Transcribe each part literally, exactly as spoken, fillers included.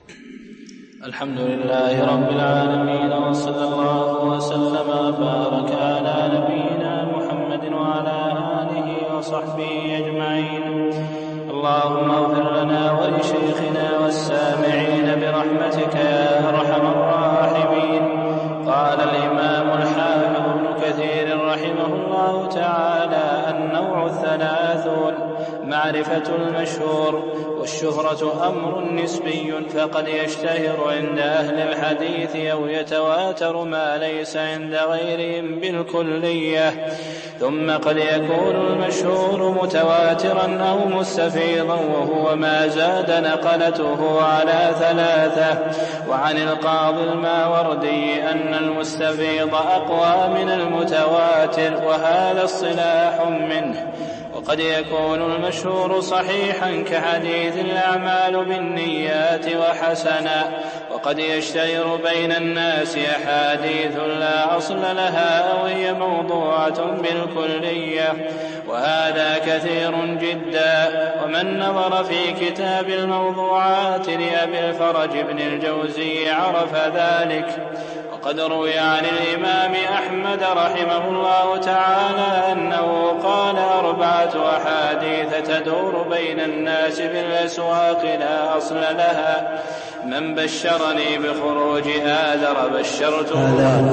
الحمد لله رب العالمين، وصلى الله وسلم وبارك على نبينا محمد وعلى آله وصحبه أجمعين. اللهم اغفر لنا ولشيخنا والسامعين برحمتك يا أرحم الراحمين. قال الإمام الحافظ ابن كثير رحمه الله تعالى: النوع الثلاثون: معرفة المشهور. والشهرة أمر نسبي، فقد يشتهر عند أهل الحديث أو يتواتر ما ليس عند غيرهم بالكلية، ثم قد يكون المشهور متواترا أو مستفيضا، وهو ما زاد نقلته على ثلاثة. وعن القاضي الماوردي أن المستفيض أقوى من المتواتر، وهذا اصطلاح منه. وقد يكون المشهور صحيحا كحديث الأعمال بالنيات وحسنا، وقد يشتهر بين الناس أحاديث لا أصل لها أو هي موضوعة بالكلية، وهذا كثير جدا. ومن نظر في كتاب الموضوعات لأبي الفرج بن الجوزي عرف ذلك. وقد روي عن الإمام أحمد رحمه الله تعالى أنه قال: أربعة أحاديث تدور بين الناس بالأسواق لا أصل لها: من بشرني بخروج آذر بشرته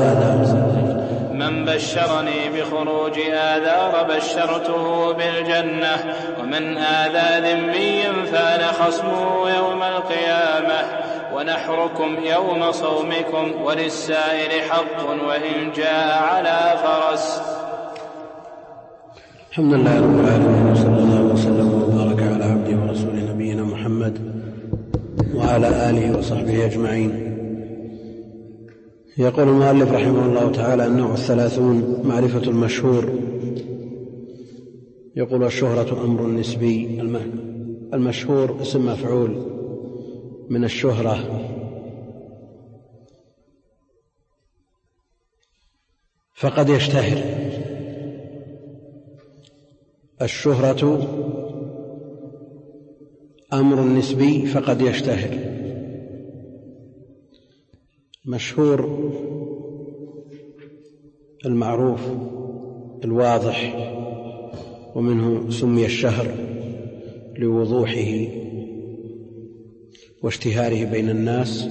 من بشرني بخروج آذار بشرته بالجنة، ومن آذى ذميا فان خصمه يوم القيامة، ونحركم يوم صومكم، وللسائل حق وإن جاء على فرس. الحمد لله رب العالمين، وصلى الله وسلم وبارك على عبده ورسوله نبينا محمد وعلى آله وصحبه أجمعين. يقول المؤلف رحمه الله تعالى: النوع الثلاثون: معرفة المشهور. يقول: الشهرة أمر نسبي. المشهور اسم مفعول من الشهرة، فقد يشتهر. الشهرة أمر نسبي فقد يشتهر. مشهور المعروف الواضح، ومنه سمي الشهر لوضوحه واشتهاره بين الناس.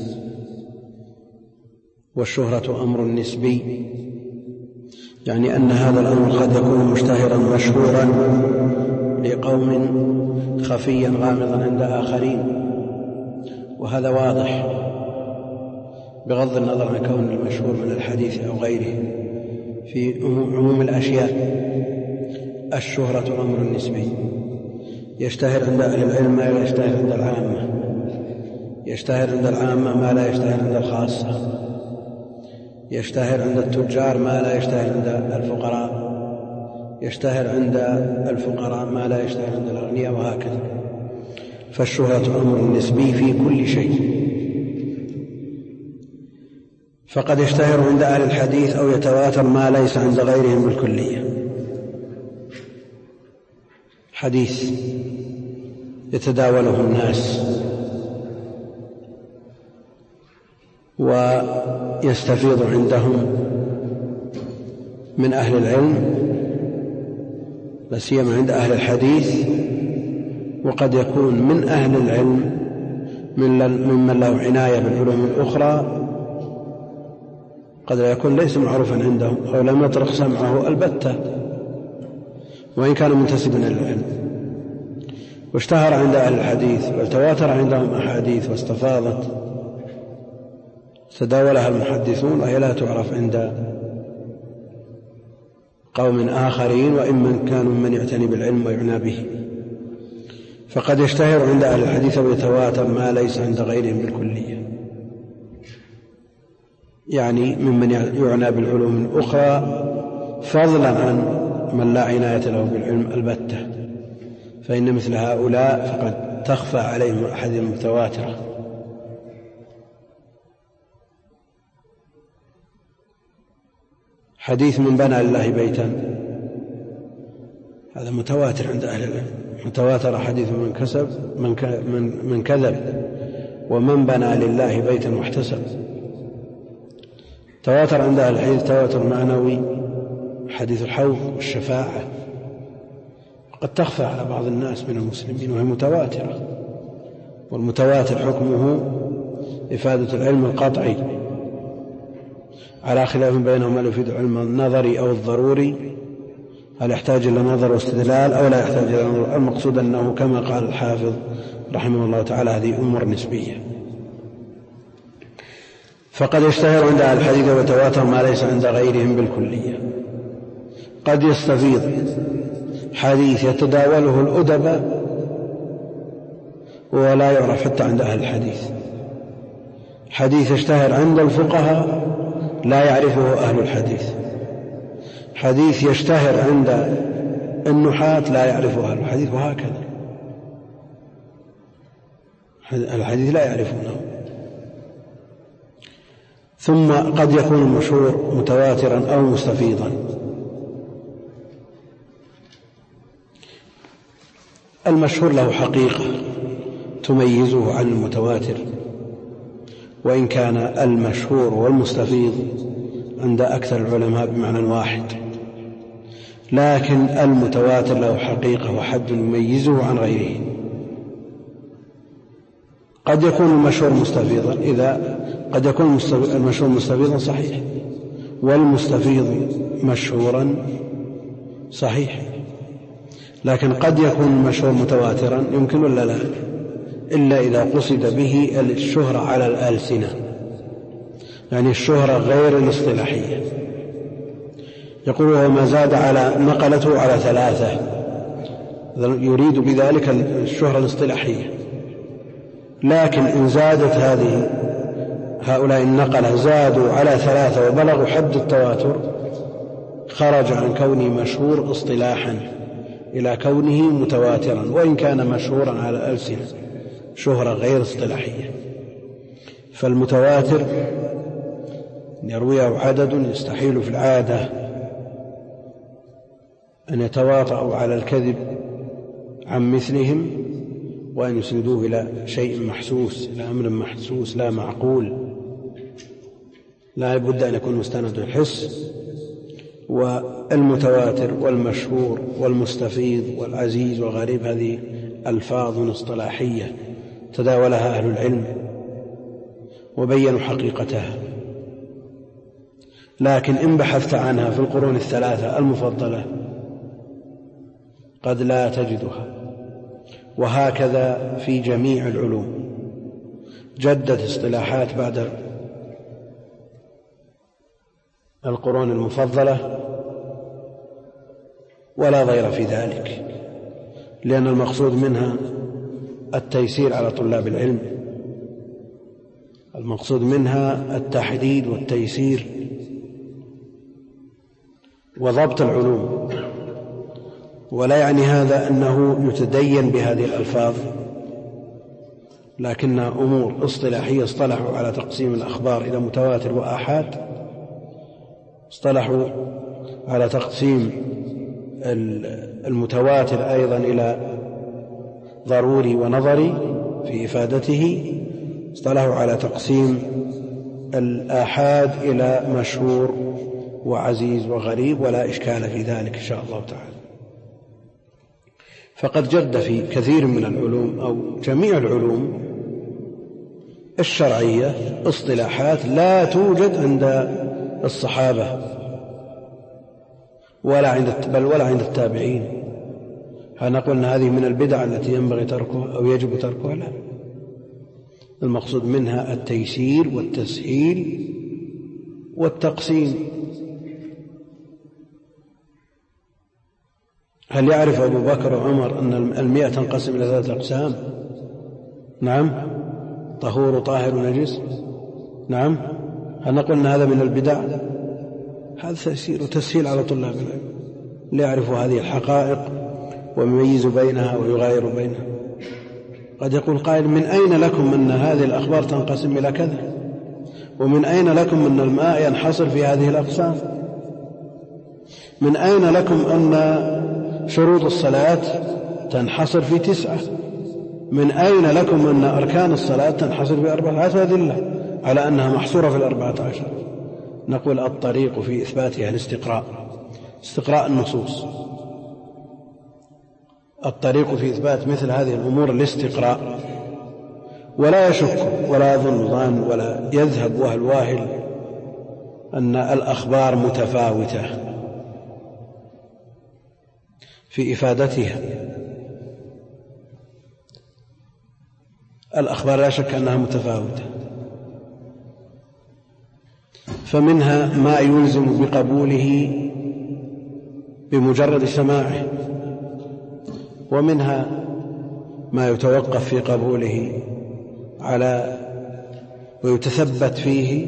والشهرة أمر نسبي، يعني أن هذا الأمر قد يكون مشتهرا مشهورا لقوم خفيا غامضا عند آخرين، وهذا واضح بغض النظر عن كون المشهور من الحديث أو غيره. في عموم الأشياء الشهرة أمر نسبي، يشتهر عند أهل العلم ما لا يشتهر عند العامة، يشتهر عند العامة ما لا يشتهر عند الخاصة، يشتهر عند التجار ما لا يشتهر عند الفقراء، يشتهر عند الفقراء ما لا يشتهر عند الأغنياء، وهكذا. فالشهرة أمر نسبي في كل شيء، فقد يشتهر عند أهل الحديث أو يتواتر ما ليس عند غيرهم بالكلية. حديث يتداوله الناس ويستفيض عندهم من أهل العلم، لا سيما عند أهل الحديث، وقد يكون من أهل العلم ممن له عناية بالعلوم الأخرى قد لا يكون ليس معروفا عندهم أو لم يطرق سمعه البتة وإن كان منتسبا إلى العلم، واشتهر عند أهل الحديث وتواتر عندهم أحاديث واستفاضت تداولها المحدثون، وهي لا تعرف عند قوم آخرين وإن من كانوا من يعتني بالعلم ويعنى به. فقد يشتهر عند أهل الحديث ويتواتر ما ليس عند غيرهم بالكلية، يعني ممن يعنى بالعلوم الأخرى فضلا عن من لا عناية له بالعلم البتة، فإن مثل هؤلاء فقد تخفى عليهم الأحاديث المتواترة. حديث من بنى لله بيتا هذا متواتر عند أهل العلم، متواتر حديث من كسب من, من, من كذب ومن بنى لله بيتا واحتسب. تواتر عند أهل الحديث تواتر معنوي، حديث الحوض والشفاعة قد تخفى على بعض الناس من المسلمين وهي متواترة، والمتواتر حكمه إفادة العلم القطعي على خلاف بينهم هل يفيد العلم النظري أو الضروري، هل يحتاج إلى نظر واستدلال أو لا يحتاج إلى نظر. المقصود أنه كما قال الحافظ رحمه الله تعالى هذه أمور نسبية. فقد يشتهر عند أهل الحديث وتواتر ما ليس عند غيرهم بالكلية. قد يستفيض حديث يتداوله الأدباء ولا يعرف حتى عند أهل الحديث، حديث يشتهر عند الفقهاء لا يعرفه أهل الحديث، حديث يشتهر عند النحاة لا يعرفه أهل الحديث، وهكذا الحديث لا يعرفونه. ثم قد يكون المشهور متواترا أو مستفيضا. المشهور له حقيقة تميزه عن المتواتر، وإن كان المشهور والمستفيض عند أكثر العلماء بمعنى واحد، لكن المتواتر له حقيقة وحد يميزه عن غيره. قد يكون المشهور مستفيضا إذا قد يكون المشهور مستفيضا صحيح، والمستفيض مشهورا صحيح، لكن قد يكون المشهور متواترا يمكن ولا لا، إلا إذا قصد به الشهرة على الألسنة، يعني الشهرة غير الاصطلاحية. يقول وما زاد على نقلته على ثلاثة، يريد بذلك الشهرة الاصطلاحية. لكن إن زادت هذه هؤلاء النقلة زادوا على ثلاثة وبلغوا حد التواتر، خرج عن كونه مشهور اصطلاحا إلى كونه متواترا، وإن كان مشهورا على الألسنة شهرة غير اصطلاحية. فالمتواتر يرويه عدد يستحيل في العادة أن يتواطؤوا على الكذب عن مثلهم، وأن يسندوه إلى شيء محسوس، إلى أمر محسوس لا معقول، لا بد أن يكون مستند الحس. والمتواتر والمشهور والمستفيض والعزيز والغريب هذه ألفاظ اصطلاحية تداولها أهل العلم وبينوا حقيقتها، لكن إن بحثت عنها في القرون الثلاثة المفضلة قد لا تجدها. وهكذا في جميع العلوم جدت اصطلاحات بعد القرون المفضلة ولا ضير في ذلك، لأن المقصود منها التيسير على طلاب العلم، المقصود منها التحديد والتيسير وضبط العلوم. ولا يعني هذا أنه يتدين بهذه الألفاظ، لكنها أمور اصطلاحية. اصطلحوا على تقسيم الأخبار إلى متواتر وآحاد، اصطلحوا على تقسيم المتواتر أيضا إلى ضروري ونظري في إفادته، اصطلحوا على تقسيم الآحاد إلى مشهور وعزيز وغريب، ولا إشكال في ذلك إن شاء الله تعالى. فقد جد في كثير من العلوم أو جميع العلوم الشرعية اصطلاحات لا توجد عند الصحابة ولا عند بل ولا عند التابعين. هل نقول أن هذه من البدع التي ينبغي تركها أو يجب تركها؟ لا، المقصود منها التيسير والتسهيل والتقسيم. هل يعرف أبو بكر وعمر أن المئة تنقسم إلى ثلاثة أقسام؟ نعم. طهور طاهر ونجس؟ نعم. هل نقول أن هذا من البدع؟ هذا تيسير وتسهيل على طلاب العلم ليعرفوا هذه الحقائق ويميزوا بينها ويغايروا بينها. قد يقول قائل من أين لكم أن هذه الأخبار تنقسم إلى كذا؟ ومن أين لكم أن الماء ينحصر في هذه الأقسام؟ من أين لكم أن شروط الصلاة تنحصر في تسعة؟ من أين لكم أن أركان الصلاة تنحصر في أربعة عشر أدلة على أنها محصورة في الأربعة عشر؟ نقول الطريق في إثباتها الاستقراء، استقراء النصوص. الطريق في إثبات مثل هذه الأمور الاستقراء، ولا يشك ولا يظن ظان ولا يذهب وهل واهل أن الأخبار متفاوتة في إفادتها. الأخبار لا شك أنها متفاوتة، فمنها ما يلزم بقبوله بمجرد سماعه، ومنها ما يتوقف في قبوله على ويتثبت فيه،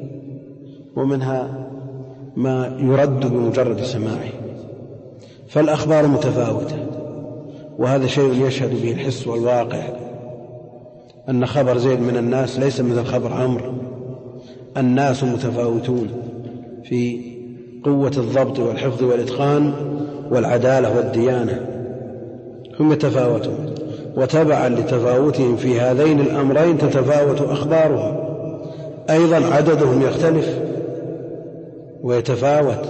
ومنها ما يرد بمجرد سماعه. فالأخبار متفاوتة، وهذا شيء يشهد به الحس والواقع، أن خبر زيد من الناس ليس مثل خبر عمرو. الناس متفاوتون في قوة الضبط والحفظ والإتقان والعدالة والديانة، هم يتفاوتون، وتبعا لتفاوتهم في هذين الأمرين تتفاوت أخبارهم. أيضا عددهم يختلف ويتفاوت،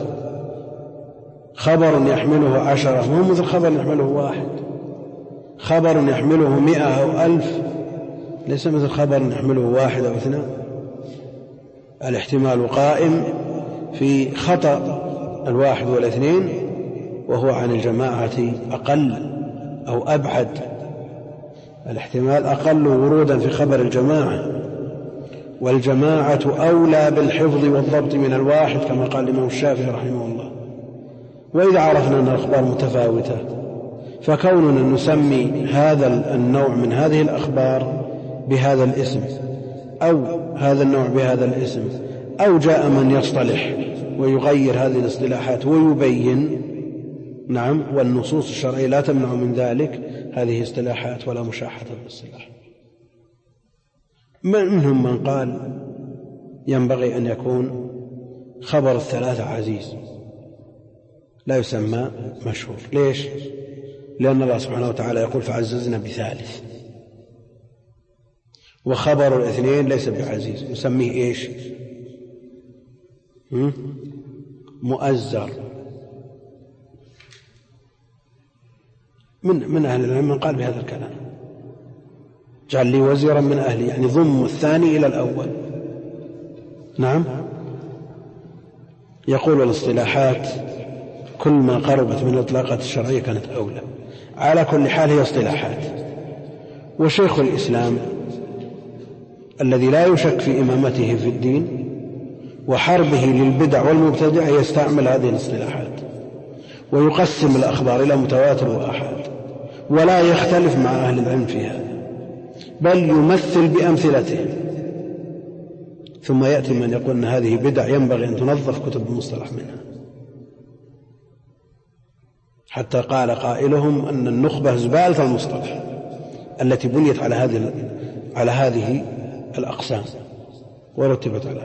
خبر يحمله عشرة مو مثل خبر يحمله واحد، خبر يحمله مئة أو ألف ليس مثل خبر يحمله واحد أو اثنان. الاحتمال قائم في خطأ الواحد والاثنين، وهو عن الجماعة أقل أو أبعد. الاحتمال أقل ورودا في خبر الجماعة، والجماعة أولى بالحفظ والضبط من الواحد كما قال الإمام الشافعي رحمه الله. وإذا عرفنا أن الأخبار متفاوتة، فكوننا نسمي هذا النوع من هذه الأخبار بهذا الاسم أو هذا النوع بهذا الاسم، أو جاء من يصطلح ويغير هذه الاصطلاحات ويبين، نعم، والنصوص الشرعية لا تمنع من ذلك، هذه اصطلاحات ولا مشاحة بالاصطلاح. منهم من قال ينبغي أن يكون خبر الثلاثة عزيز لا يسمى مشهور. ليش؟ لأن الله سبحانه وتعالى يقول فعززنا بثالث، وخبر الاثنين ليس بعزيز، نسميه إيش؟ مؤزر. من من أهل العلم من قال بهذا الكلام، جعل لي وزيرا من أهلي، يعني ضم الثاني إلى الأول. نعم. يقول الاصطلاحات كل ما قربت من الإطلاقات الشرعية كانت أولى. على كل حال هي اصطلاحات. وشيخ الإسلام الذي لا يشك في إمامته في الدين وحربه للبدع والمبتدع يستعمل هذه الاصطلاحات، ويقسم الأخبار إلى متواتر وآحاد، ولا يختلف مع أهل العلم في هذا، بل يمثل بأمثلته. ثم يأتي من يقول أن هذه بدع ينبغي أن تنظف كتب المصطلح منها، حتى قال قائلهم أن النخبة زبالة المصطلح التي بنيت على هذه على هذه الأقسام ورتبت على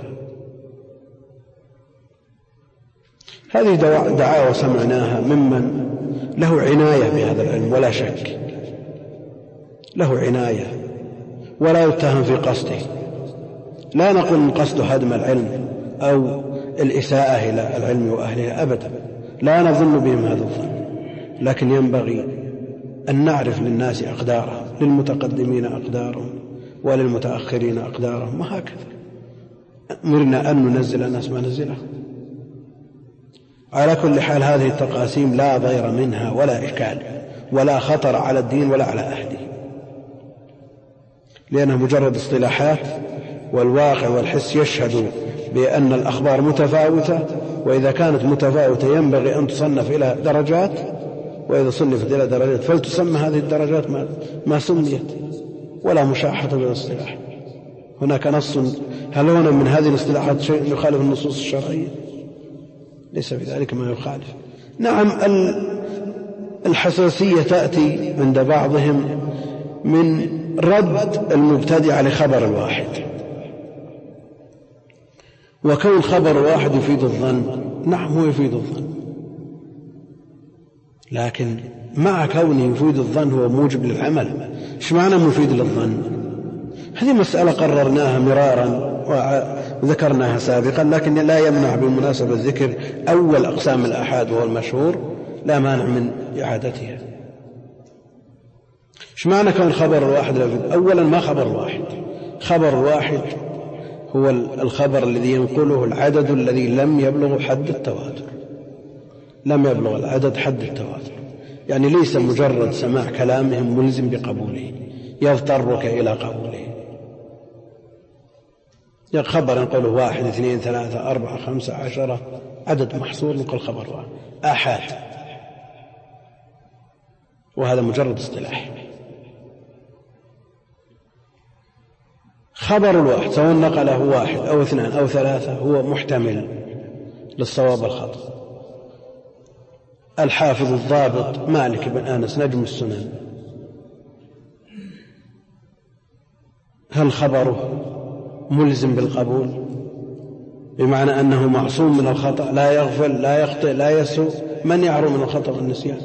هذه. دعاوى سمعناها ممن له عناية بهذا العلم، ولا شك له عناية ولا يتهم في قصده. لا نقول من قصده هدم العلم أو الإساءة إلى العلم وأهله أبدا، لا نظن بهم هذا الظن، لكن ينبغي أن نعرف للناس أقدارهم، للمتقدمين أقدارهم وللمتأخرين أقدارهم، وهكذا. أمرنا أن ننزل الناس ما نزله. على كل حال هذه التقاسيم لا ضير منها ولا إشكال ولا خطر على الدين ولا على أهله، لأنها مجرد اصطلاحات، والواقع والحس يشهد بأن الأخبار متفاوتة، وإذا كانت متفاوتة ينبغي أن تصنف إلى درجات، وإذا صنفت إلى درجات فلتسمى هذه الدرجات ما, ما سميت، ولا مشاحة بالاصطلاح. هناك نص، هل هنا من هذه الاصطلاحات شيء يخالف النصوص الشرعية؟ ليس بذلك ما يخالف. نعم، الحساسية تأتي عند بعضهم من رد المبتدع لخبر الواحد، وكون خبر واحد يفيد الظن، نعم هو يفيد الظن، لكن مع كونه مفيد الظن هو موجب للعمل. إيش معنى مفيد للظن؟ هذه مسألة قررناها مرارا وذكرناها سابقا، لكن لا يمنع بالمناسبة ذكر أول أقسام الآحاد وهو المشهور، لا مانع من إعادتها. إيش معنى كون خبر الواحد لا يفيد؟ أولا ما خبر الواحد، خبر الواحد هو الخبر الذي ينقله العدد الذي لم يبلغ حد التواتر، لم يبلغ العدد حد التواتر، يعني ليس مجرد سماع كلامهم ملزم بقبوله يضطرك إلى قبوله. خبر نقوله واحد اثنين ثلاثة أربعة خمسة عشرة عدد محصور نقول خبر واحد آحاد، وهذا مجرد اصطلاح. خبر الواحد سواء نقله واحد أو اثنان أو ثلاثة هو محتمل للصواب والخطأ. الحافظ الضابط مالك بن أنس نجم السنن، هل خبره ملزم بالقبول بمعنى أنه معصوم من الخطأ، لا يغفل لا يخطئ لا يسوء؟ من يعرف من الخطأ والنسيان؟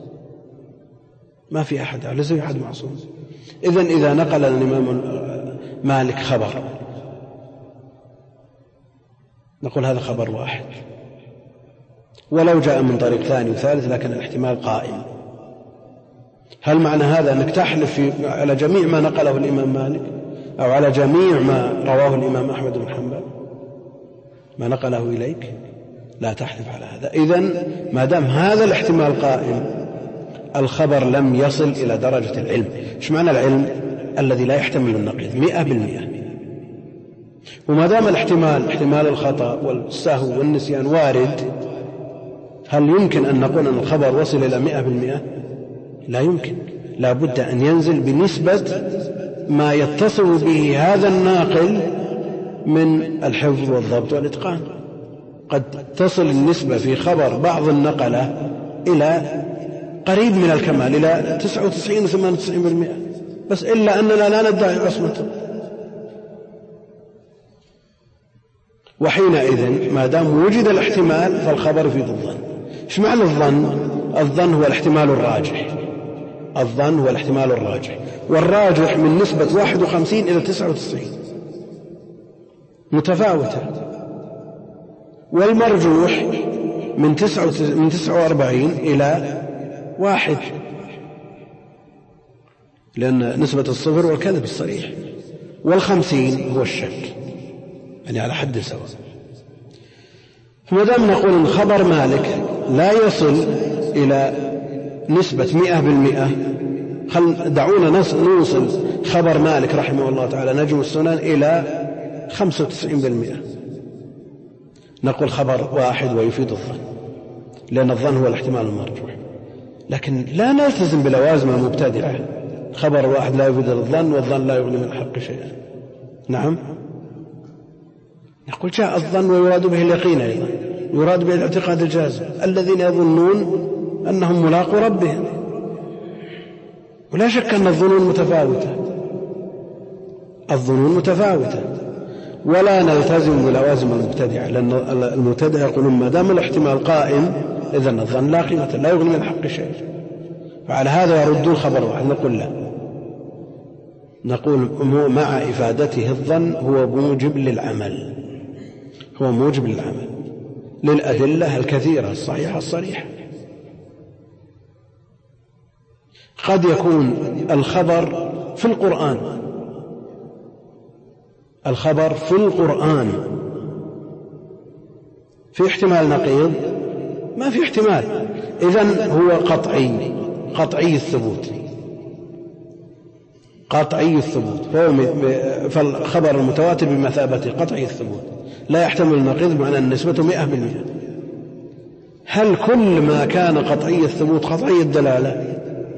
ما في أحد، ليس أحد معصوم. إذن إذا نقل الإمام مالك خبر نقول هذا خبر واحد، ولو جاء من طريق ثاني وثالث لكن الاحتمال قائم. هل معنى هذا أنك تحلف على جميع ما نقله الإمام مالك أو على جميع ما رواه الإمام أحمد بن حنبل ما نقله إليك؟ لا تحلف على هذا. إذن ما دام هذا الاحتمال قائم الخبر لم يصل إلى درجة العلم. إيش معنى العلم؟ الذي لا يحتمل النقيض مئة بالمئة. وما دام الاحتمال احتمال الخطأ والسهو والنسيان وارد، هل يمكن أن نقول أن الخبر وصل إلى مئة بالمئة؟ لا يمكن، لا بد أن ينزل بنسبة ما يتصل به هذا الناقل من الحفظ والضبط والإتقان. قد تصل النسبة في خبر بعض النقلة إلى قريب من الكمال، إلى تسعة وتسعين وثمانية وتسعين بالمئة، بس إلا أننا لا ندعي عصمته. وحينئذ ما دام وجد الاحتمال فالخبر في الظن. إيش معنى الظن؟ الظن هو الاحتمال الراجح، الظن هو الاحتمال الراجح، والراجح من نسبة واحد وخمسين إلى تسعة وتسعين متفاوتة، والمرجوح من تسعة وأربعين إلى واحد، لأن نسبة الصفر والكذب الصريح، والخمسين هو الشك، يعني على حد سواء. فما دام نقول إن خبر مالك لا يصل إلى نسبة مئة بالمئة، خل دعونا نوصل خبر مالك رحمه الله تعالى نجم السنن إلى خمسة وتسعين بالمئة، نقول خبر واحد ويفيد الظن، لأن الظن هو الاحتمال المرجوح. لكن لا نلتزم بلوازم المبتدعة، خبر واحد لا يفيد الظن والظن لا يغني من الحق شيئا. نعم، نقول جاء الظن ويراد به اليقين، أيضا يراد به الاعتقاد الجازم، الذين يظنون أنهم ملاقوا ربهم. ولا شك أن الظنون متفاوتة، الظنون متفاوتة، ولا نلتزم بلوازم المبتدعة، لأن المبتدعة يقولون ما دام الاحتمال قائم إذن الظن لا قيمة، لا يغني من الحق شيء. فعلى هذا يردون خبر واحد. نقول لا، نقول مع إفادته الظن هو موجب للعمل، هو موجب للعمل للأدلة الكثيرة الصحيحة الصريحة. قد يكون الخبر في القرآن، الخبر في القرآن في احتمال نقيض، ما في احتمال، إذن هو قطعي، قطعي الثبوت، قطعي الثبوت، فالخبر المتواتر بمثابة قطعي الثبوت لا يحتمل النقيض، بمعنى النسبة مئة بالمئة. هل كل ما كان قطعي الثبوت قطعي الدلالة؟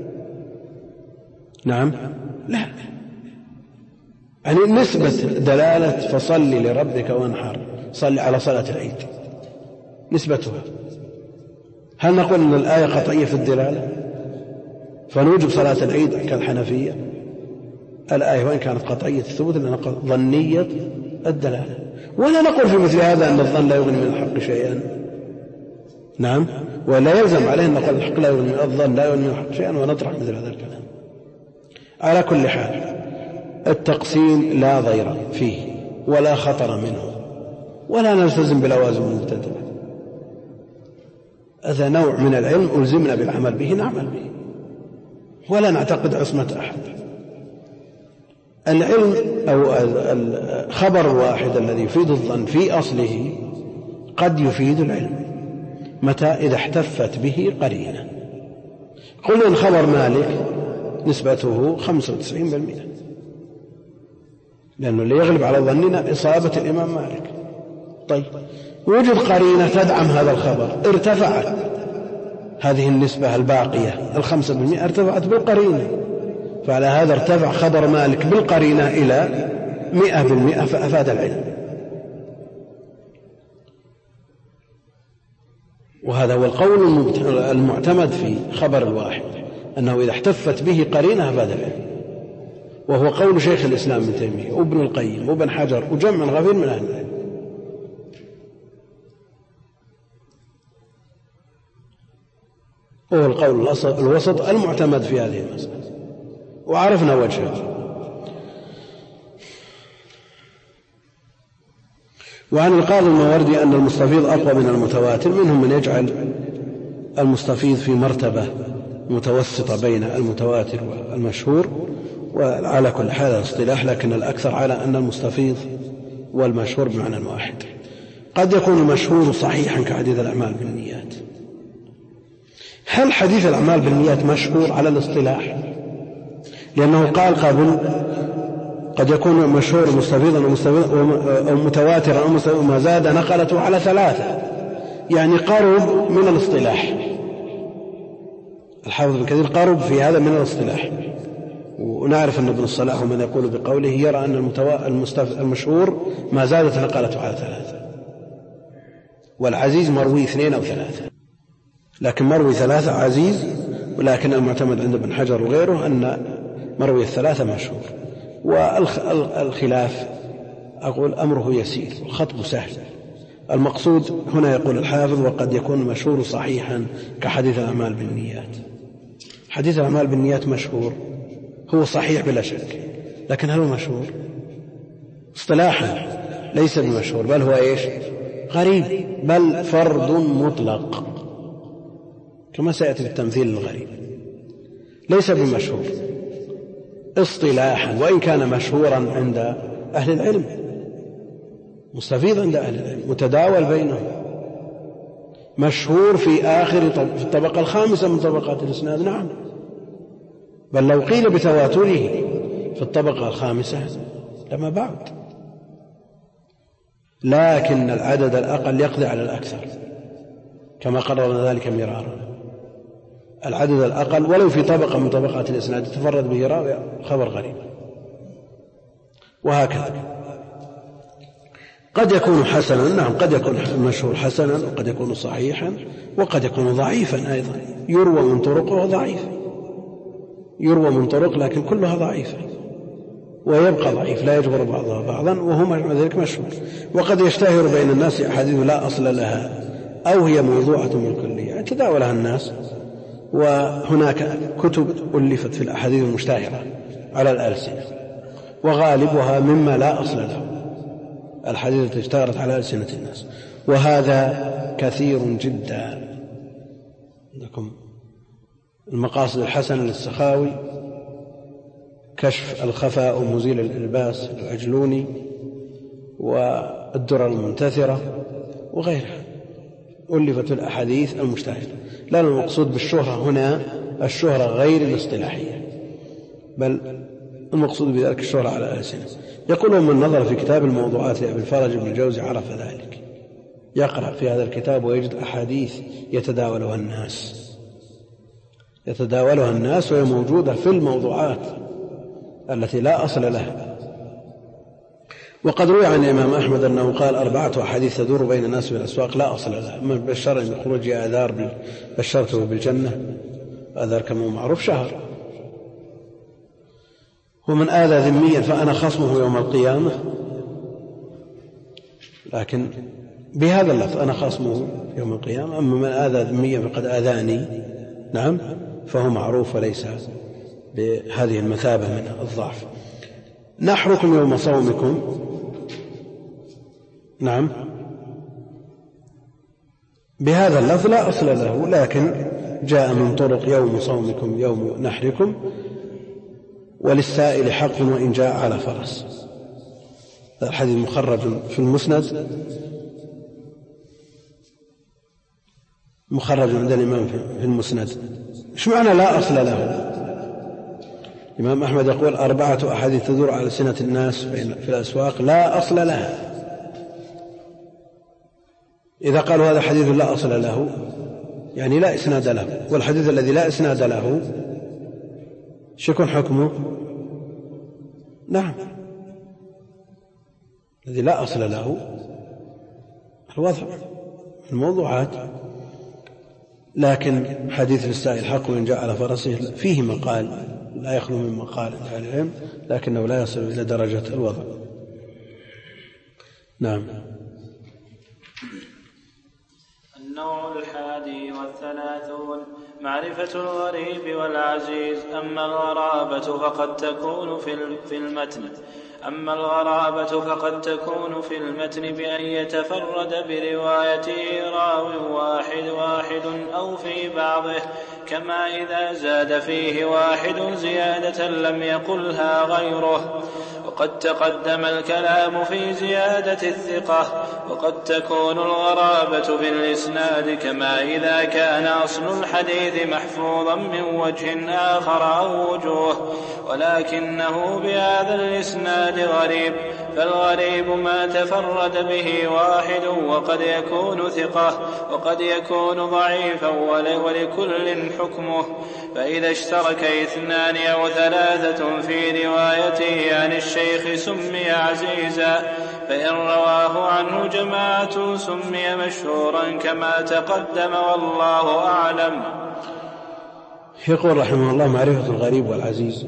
نعم، لا، يعني نسبة دلالة فصل لربك وانحر، صل على صلاة العيد، نسبتها. هل نقول أن الآية قطعية في الدلالة فنوجب صلاة العيد كالحنفية؟ الآية وإن كانت قطعية الثبوت لأنها ظنية الدلالة. ولا نقول في مثل هذا أن الظن لا يغني من الحق شيئا، نعم، ولا يلزم عليه أن نقول الحق لا يغني الظن لا يغني الحق شيئا ونطرح مثل هذا الكلام. على كل حال التقسيم لا ضير فيه ولا خطر منه، ولا نلتزم بلوازم المبتدأ. هذا نوع من العلم ألزمنا بالعمل به نعمل به، ولا نعتقد عصمة أحد. العلم أو الخبر الواحد الذي يفيد الظن في أصله قد يفيد العلم متى إذا احتفت به قرينة. قلنا إن خبر مالك نسبته خمسة وتسعين بالمئة، لأنه اللي يغلب على ظننا إصابة الإمام مالك. طيب وجد قرينة تدعم هذا الخبر، ارتفعت هذه النسبة الباقية الخمسة بالمئة، ارتفعت بالقرينة، فعلى هذا ارتفع خبر مالك بالقرينة إلى مئة بالمئة فأفاد العلم. وهذا هو القول المعتمد في خبر الواحد، أنه إذا احتفت به قرينة أفاد العلم، وهو قول شيخ الإسلام ابن تيمية وابن القيم وابن حجر وجمع غفير من أهل العلم. وهو القول الوسط المعتمد في هذه المسألة، وعرفنا وجهه. وعن القاضي الماوردي أن المستفيض أقوى من المتواتر، منهم من يجعل المستفيض في مرتبة متوسطة بين المتواتر والمشهور، وعلى كل حال اصطلاح، لكن الأكثر على أن المستفيض والمشهور بمعنى واحد. قد يكون المشهور صحيحا كحديث الأعمال بالنيات. هل حديث الأعمال بالنيات مشهور على الاصطلاح؟ لأنه قال قبل قد يكون مشهور مستفيضا ومتواترا وما زاد نقلته على ثلاثة، يعني قرب من الاصطلاح. الحافظ بن كثير قرب في هذا من الاصطلاح، ونعرف أن ابن الصلاح ومن يقول بقوله يرى أن المشهور ما زادت نقلته على ثلاثة، والعزيز مروي اثنين أو ثلاثة، لكن مروي ثلاثة عزيز، ولكن المعتمد عند ابن حجر وغيره أن مروي الثلاثة مشهور. والخلاف أقول أمره يسير والخطب سهل. المقصود هنا يقول الحافظ وقد يكون مشهور صحيحا كحديث الأعمال بالنيات. حديث الأعمال بالنيات مشهور، هو صحيح بلا شك، لكن هل هو مشهور؟ اصطلاحا ليس بمشهور، بل هو إيش؟ غريب، بل فرد مطلق، كما سيأتي بالتمثيل الغريب. ليس بمشهور اصطلاحا، وإن كان مشهورا عند أهل العلم، مستفيض عند أهل العلم، متداول بينهم، مشهور في آخر في الطبقة الخامسة من طبقات الإسناد، نعم، بل لو قيل بتواتره في الطبقة الخامسة لما بعد، لكن العدد الأقل يقضي على الأكثر كما قررنا ذلك مرارا. العدد الأقل ولو في طبقة من طبقات الإسناد تفرد به راوي خبر غريب، وهكذا. قد يكون حسنا، نعم، قد يكون مشهور حسنا، وقد يكون صحيحا، وقد يكون ضعيفا أيضا، يروى من طرق وهو ضعيف، يروى من طرق لكن كلها ضعيفة، ويبقى ضعيف لا يجبر بعضها بعضا، وهو مع ذلك مشهور. وقد يشتهر بين الناس أحاديث لا أصل لها أو هي موضوعة بالكلية تداولها الناس، وهناك كتب ألفت في الأحاديث المشتهرة على الألسنة، وغالبها مما لا أصل له، الحديث التي اشتهرت على ألسنة الناس، وهذا كثير جدا. لكم المقاصد الحسنة للسخاوي، كشف الخفاء ومزيل الإلباس العجلوني، والدرر المنتثرة وغيرها، ألفت الأحاديث المشتهرة. لا المقصود بالشهرة هنا الشهرة غير الاصطلاحية، بل المقصود بذلك الشهرة على الألسنة. يقول من نظر في كتاب الموضوعات لأبي الفرج بن الجوزي عرف ذلك. يقرأ في هذا الكتاب ويجد أحاديث يتداولها الناس يتداولها الناس وهي موجودة في الموضوعات التي لا أصل لها. وقد روي عن الإمام أحمد أنه قال أربعة أحاديث تدور بين الناس في الأسواق لا أصل لها. من بشر بخروج آذار بشرته بالجنة، آذار كما معروف شهر، ومن آذى ذميا فأنا خصمه يوم القيامة. لكن بهذا اللفظ أنا خصمه يوم القيامة. أما من آذى ذميا فقد آذاني، نعم، فهو معروف وليس بهذه المثابة من الضعف. نحركم يوم صومكم، نعم، بهذا اللفظ لا أصل له، لكن جاء من طرق يوم صومكم يوم نحركم، وللسائل حق وإن جاء على فرس. الحديث مخرج في المسند، مخرج عند الإمام في المسند. إيش معنى لا أصل له؟ الإمام أحمد يقول أربعة أحاديث تدور على سنة الناس في الأسواق لا أصل لها. إذا قالوا هذا حديث لا أصل له يعني لا إسناد له، والحديث الذي لا إسناد له شكون حكمه؟ نعم، الذي لا أصل له الوضع الموضوعات. لكن حديث للسائل حق وإن جاء على فرسه فيه مقال لا يخلو من مقال أهل العلم، لكنه لا يصل إلى درجة الوضع. نعم. النوع الحادي والثلاثون معرفة الغريب والعزيز. أما الغرابة فقد تكون في المتن أما الغرابة فقد تكون في المتن بأن يتفرد بروايته راو واحد واحد أو في بعضه، كما إذا زاد فيه واحد زيادة لم يقلها غيره. وقد تقدم الكلام في زيادة الثقة. وقد تكون الغرابة في الإسناد، كما إذا كان أصل الحديث محفوظا من وجه آخر أو وجوه، ولكنه بهذا الإسناد غريب. فالغريب ما تفرد به واحد، وقد يكون ثقة وقد يكون ضعيفا، ولكل حكمه. فإذا اشترك اثنان أو ثلاثة في روايته عن الشيخ سمي عزيزا، فإن رواه عنه جماعة سمي مشهورا كما تقدم، والله أعلم. يقول رحمه الله معرفة الغريب والعزيز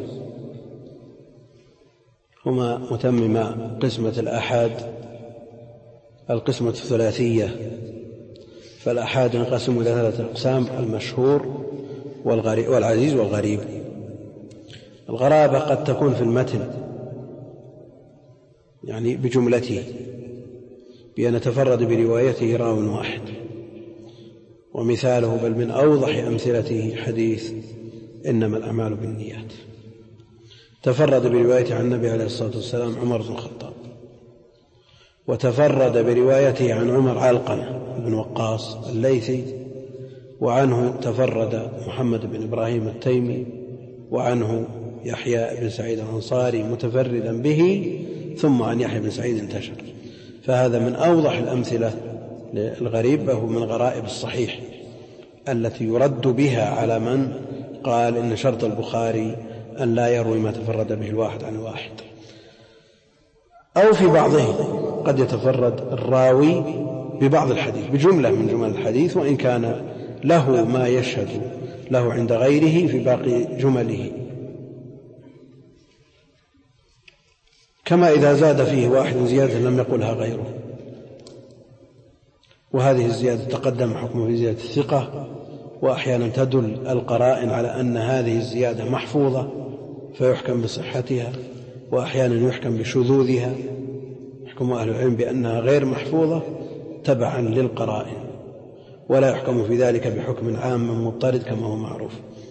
هما متمما قسمة الآحاد القسمة الثلاثية. فالآحاد ينقسم إلى ثلاثة أقسام: المشهور والعزيز والغريب. الغرابة قد تكون في المتن يعني بجملته، بأن يتفرد بروايته راو واحد. ومثاله بل من أوضح أمثلته حديث إنما الأعمال بالنيات، تفرد بروايته عن النبي عليه الصلاة والسلام عمر بن الخطاب، وتفرد بروايته عن عمر علقمة بن وقاص الليثي، وعنه تفرد محمد بن إبراهيم التيمي، وعنه يحيى بن سعيد الأنصاري متفردا به، ثم عن يحيى بن سعيد انتشر. فهذا من أوضح الأمثلة للغريب، وهو من غرائب الصحيح التي يرد بها على من قال إن شرط البخاري أن لا يروي ما تفرد به الواحد عن واحد. أو في بعضه قد يتفرد الراوي ببعض الحديث بجملة من جمل الحديث، وإن كان له ما يشهد له عند غيره في باقي جمله، كما إذا زاد فيه واحد زيادة لم يقلها غيره. وهذه الزيادة تقدم حكم في زيادة الثقة، وأحيانا تدل القرائن على أن هذه الزيادة محفوظة فيحكم بصحتها، وأحيانا يحكم بشذوذها، يحكم أهل العلم بأنها غير محفوظة تبعا للقرائن، ولا يحكم في ذلك بحكم عام مضطرد كما هو معروف.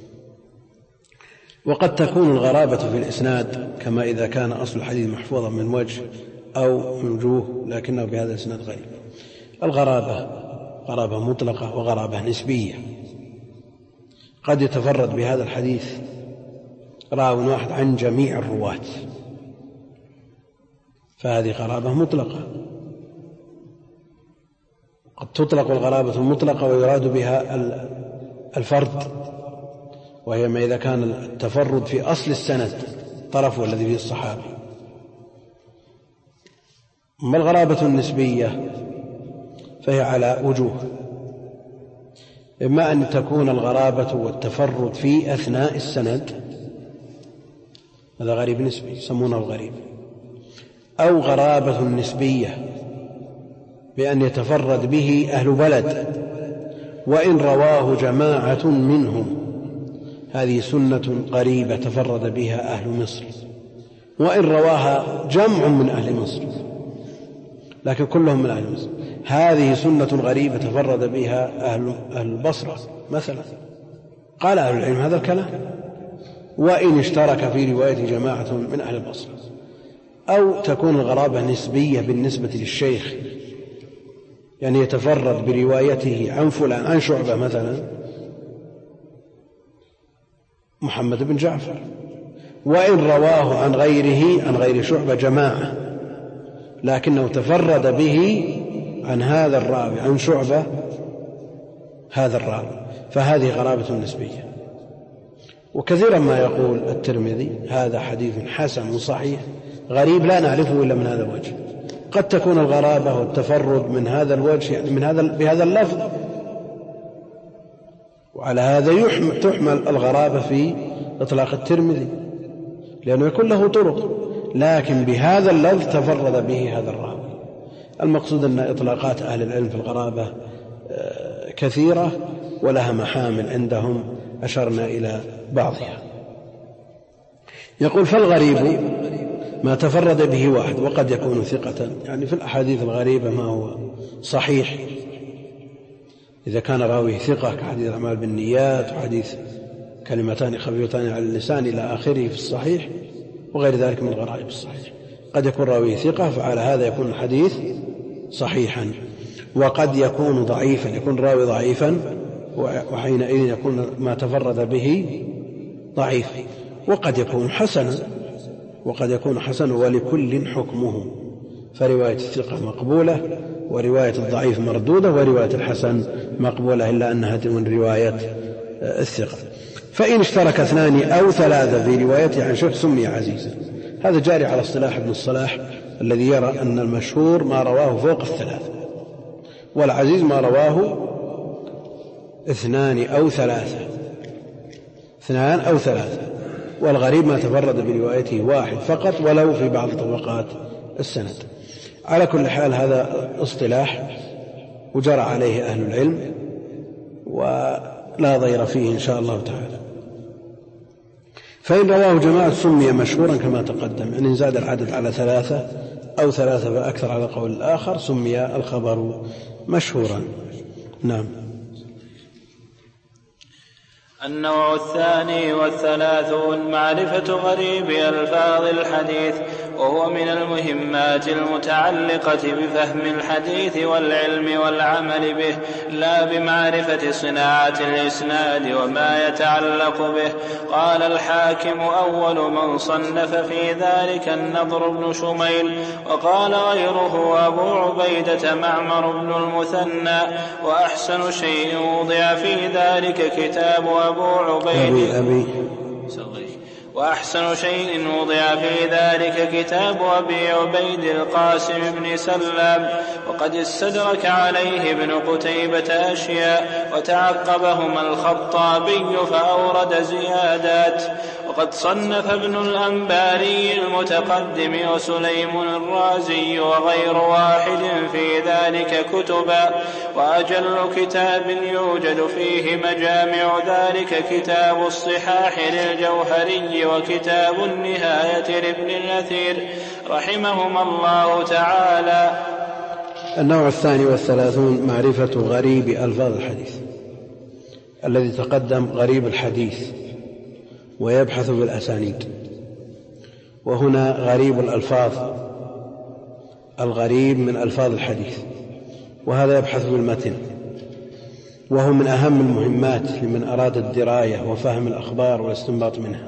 وقد تكون الغرابة في الإسناد، كما إذا كان أصل الحديث محفوظا من وجه أو من وجوه لكنه بهذا الإسناد غريب. الغرابة غرابة مطلقة وغرابة نسبية. قد يتفرد بهذا الحديث راو واحد عن جميع الرواة، فهذه غرابة مطلقة. قد تطلق الغرابة المطلقة ويراد بها الفرد، وهي ما إذا كان التفرد في أصل السند طرفه الذي فيه الصحابي. أما الغرابة النسبية فهي على وجوه: إما أن تكون الغرابة والتفرد في أثناء السند، هذا غريب نسبي يسمونه الغريب، أو غرابة نسبية بأن يتفرد به أهل بلد، وإن رواه جماعة منهم. هذه سنة غريبة تفرد بها أهل مصر، وإن رواها جمع من أهل مصر لكن كلهم من أهل مصر. هذه سنة غريبة تفرد بها أهل, أهل البصرة مثلا. قال أهل العلم هذا الكلام، وإن اشترك في رواية جماعة من أهل البصرة. أو تكون الغرابة نسبية بالنسبة للشيخ، يعني يتفرد بروايته عن فلان عن شعبة مثلا محمد بن جعفر، وإن رواه عن غيره عن غير شعبة جماعة، لكنه تفرد به عن هذا الراوي عن شعبة هذا الراوي، فهذه غرابة نسبية. وكثيرا ما يقول الترمذي هذا حديث حسن صحيح غريب لا نعرفه إلا من هذا الوجه. قد تكون الغرابة والتفرد من هذا الوجه، يعني من هذا بهذا اللفظ، وعلى هذا تحمل الغرابة في إطلاق الترمذي لأنه يكون له طرق، لكن بهذا اللفظ تفرد به هذا الراوي. المقصود أن إطلاقات أهل العلم في الغرابة كثيرة ولها محامل عندهم، أشرنا إلى بعضها. يقول فالغريب ما تفرد به واحد وقد يكون ثقة، يعني في الأحاديث الغريبة ما هو صحيح إذا كان راويه ثقة كحديث الأعمال بالنيات وحديث كلمتان خفيفتان على اللسان إلى آخره في الصحيح وغير ذلك من الغرائب الصحيح. قد يكون راويه ثقة فعلى هذا يكون الحديث صحيحا، وقد يكون ضعيفا، يكون راوي ضعيفا وحينئذ يكون ما تفرد به ضعيف، وقد يكون حسنا وقد يكون حسنا ولكل حكمه، فرواية الثقة مقبولة ورواية الضعيف مردودة ورواية الحسن مقبولة إلا أنها من رواية الثقة. فإن اشترك اثنان أو ثلاثة في روايته عن شيخ سمي عزيزا. هذا جاري على اصطلاح ابن الصلاح الذي يرى أن المشهور ما رواه فوق الثلاثة، والعزيز ما رواه اثنان أو ثلاثة اثنان أو ثلاثة والغريب ما تفرد بروايته واحد فقط ولو في بعض طبقات السند. على كل حال هذا اصطلاح وجرى عليه أهل العلم ولا ضير فيه إن شاء الله تعالى. فإن رواه جماعة سمي مشهورا كما تقدم، يعني إن زاد العدد على ثلاثة أو ثلاثة فأكثر على قول الآخر سمي الخبر مشهورا. نعم. النوع الثاني والثلاثون معرفة غريب ألفاظ الحديث، وهو من المهمات المتعلقة بفهم الحديث والعلم والعمل به، لا بمعرفة صناعة الإسناد وما يتعلق به. قال الحاكم أول من صنف في ذلك النضر بن شميل، وقال غيره أبو عبيدة معمر بن المثنى، وأحسن شيء وضع في ذلك كتاب أبو عبيدة أبي وأحسن شيء وضع في ذلك كتاب أبي عبيد القاسم بن سلام، وقد استدرك عليه ابن قتيبة أشياء وتعقبهما الخطابي فأورد زيادات. وقد صنف ابن الأنباري المتقدم وسليم الرازي وغير واحد في ذلك كتبا، وأجل كتاب يوجد فيه مجامع ذلك كتاب الصحاح للجوهري وكتاب النهاية لابن الأثير رحمهما الله تعالى. النوع الثاني والثلاثون معرفة غريب ألفاظ الحديث. الذي تقدم غريب الحديث ويبحث بالأسانيد، وهنا غريب الألفاظ، الغريب من ألفاظ الحديث، وهذا يبحث بالمتن، وهو من أهم المهمات لمن أراد الدراية وفهم الأخبار والاستنباط منها،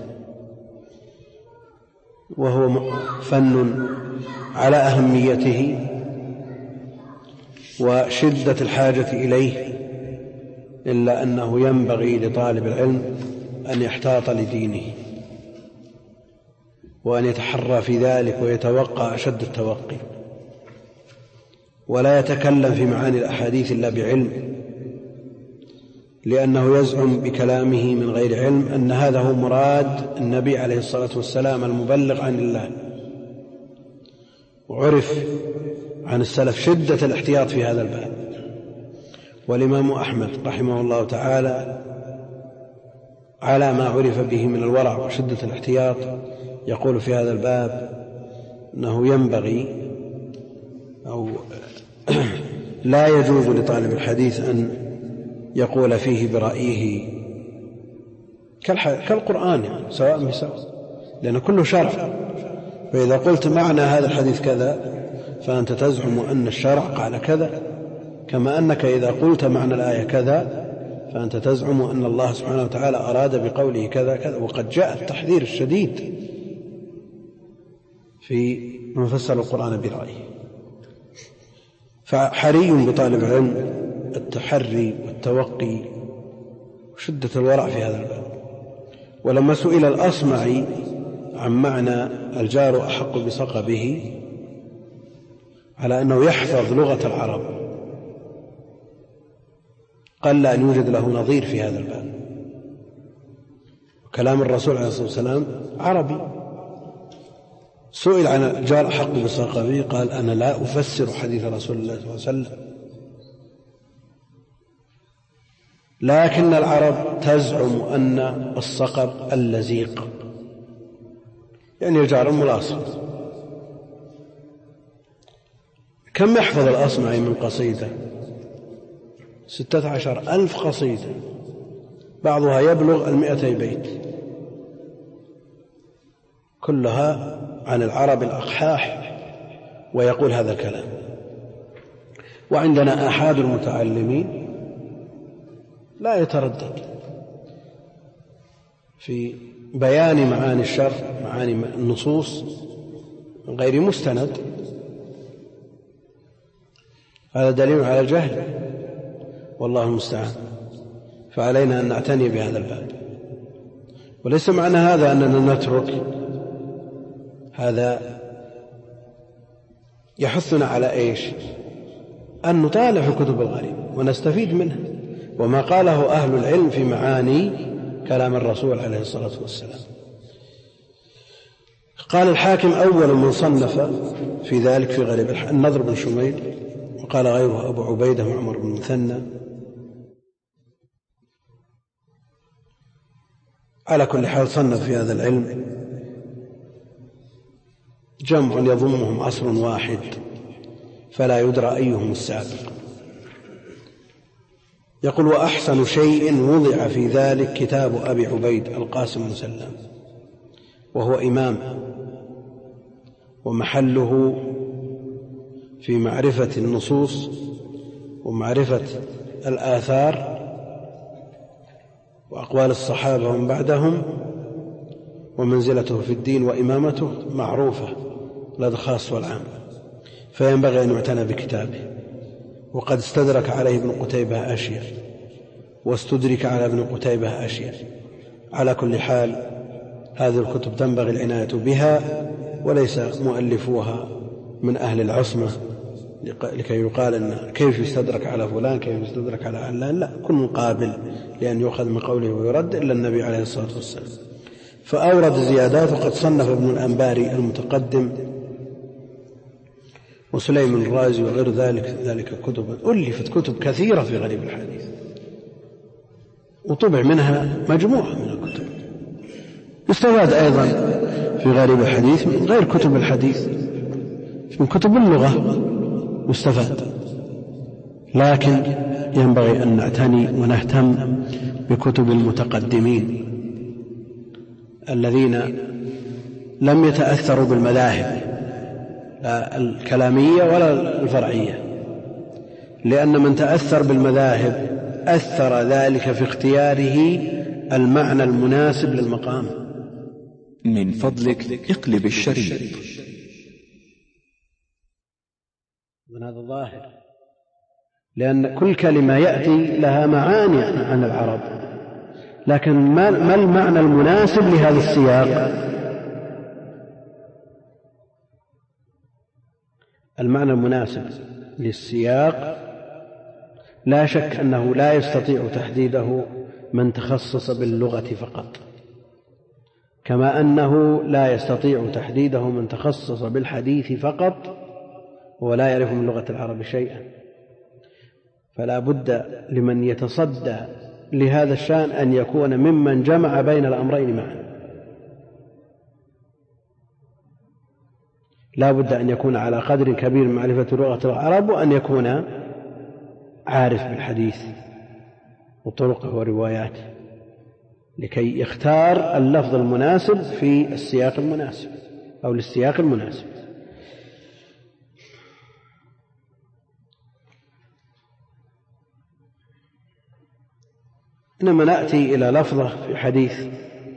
وهو فن على أهميته وشدة الحاجة إليه، إلا أنه ينبغي لطالب العلم أن يحتاط لدينه وأن يتحرى في ذلك ويتوقع أشد التوقي، ولا يتكلم في معاني الأحاديث إلا بعلم، لأنه يزعم بكلامه من غير علم أن هذا هو مراد النبي عليه الصلاة والسلام المبلغ عن الله. وعرف عن السلف شدة الاحتياط في هذا الباب. والإمام أحمد رحمه الله تعالى على ما عرف به من الورع وشدة الاحتياط يقول في هذا الباب أنه ينبغي أو لا يجوز لطالب الحديث أن يقول فيه برأيه كالقرآن يعني سواء بسواء، لأن كله شرع. فإذا قلت معنى هذا الحديث كذا فأنت تزعم أن الشرع قال كذا، كما أنك إذا قلت معنى الآية كذا فأنت تزعم أن الله سبحانه وتعالى أراد بقوله كذا كذا. وقد جاء التحذير الشديد في من فسر القرآن برأيه. فحري بطالب العلم التحري والتوقي وشدة الورع في هذا الباب. ولما سئل الأصمعي عن معنى الجار أحق بصقبه على أنه يحفظ لغة العرب قل أن يوجد له نظير في هذا الباب. وكلام الرسول عليه الصلاة والسلام عربي. سئل عن الجار أحق بصقبه قال أنا لا أفسر حديث رسول الله صلى الله عليه وسلم، لكن العرب تزعم أن الصقب اللزيق يعني الجار الملاصق. كم يحفظ الأصمعي من قصيدة؟ ستة عشر ألف قصيدة، بعضها يبلغ المئتي بيت، كلها عن العرب الأقحاح، ويقول هذا الكلام. وعندنا آحاد المتعلمين لا يتردد في بيان معاني الشرع، معاني النصوص غير مستند. هذا دليل على الجهل والله المستعان. فعلينا أن نعتني بهذا الباب. وليس معنى هذا أننا نترك، هذا يحثنا على إيش؟ أن نطالع في الكتب الغريبة ونستفيد منها وما قاله أهل العلم في معاني كلام الرسول عليه الصلاة والسلام. قال الحاكم أول من صنف في ذلك في غريب النضر بن شميل، وقال غيره أبو عبيدة وعمر بن مثنى. على كل حال صنف في هذا العلم جمع يضمهم عصر واحد فلا يدرى أيهم السابق. يقول وأحسن شيء وضع في ذلك كتاب أبي عبيد القاسم بن سلام، وهو إمام ومحله في معرفة النصوص ومعرفة الآثار وأقوال الصحابة ومن بعدهم، ومنزلته في الدين وإمامته معروفة لدى الخاص والعام، فينبغي أن يعتنى بكتابه. وقد استدرك عليه ابن قتيبة أشياء واستدرك على ابن قتيبة أشياء. على كل حال هذه الكتب تنبغي العناية بها، وليس مؤلفوها من أهل العصمة لكي يقال أن كيف يستدرك على فلان كيف يستدرك على علان، لا، كل قابل لأن يؤخذ من قوله ويرد إلا النبي عليه الصلاة والسلام. فأورد زيادات. وقد صنف ابن الأنباري المتقدم وسليم الرازي وغير ذلك ذلك كتب، ألفت كتب كثيرة في غريب الحديث، وطبع منها مجموعة من الكتب. يستفاد أيضا في غريب الحديث من غير كتب الحديث، من كتب اللغة يستفاد، لكن ينبغي أن نعتني ونهتم بكتب المتقدمين الذين لم يتأثروا بالمذاهب لا الكلامية ولا الفرعية، لأن من تأثر بالمذاهب أثر ذلك في اختياره المعنى المناسب للمقام. من فضلك اقلب الشريط. من هذا الظاهر، لأن كل كلمة يأتي لها معاني عن العرب، لكن ما المعنى المناسب لهذا السياق؟ المعنى المناسب للسياق لا شك أنه لا يستطيع تحديده من تخصص باللغة فقط، كما أنه لا يستطيع تحديده من تخصص بالحديث فقط، ولا يعرف من لغة العرب شيئا، فلا بد لمن يتصدى لهذا الشأن أن يكون ممن جمع بين الأمرين معا. لا بد أن يكون على قدر كبير من معرفة لغة العرب، وأن يكون عارف بالحديث وطرقه ورواياته، لكي يختار اللفظ المناسب في السياق المناسب أو للسياق المناسب. إنما نأتي إلى لفظة في حديث،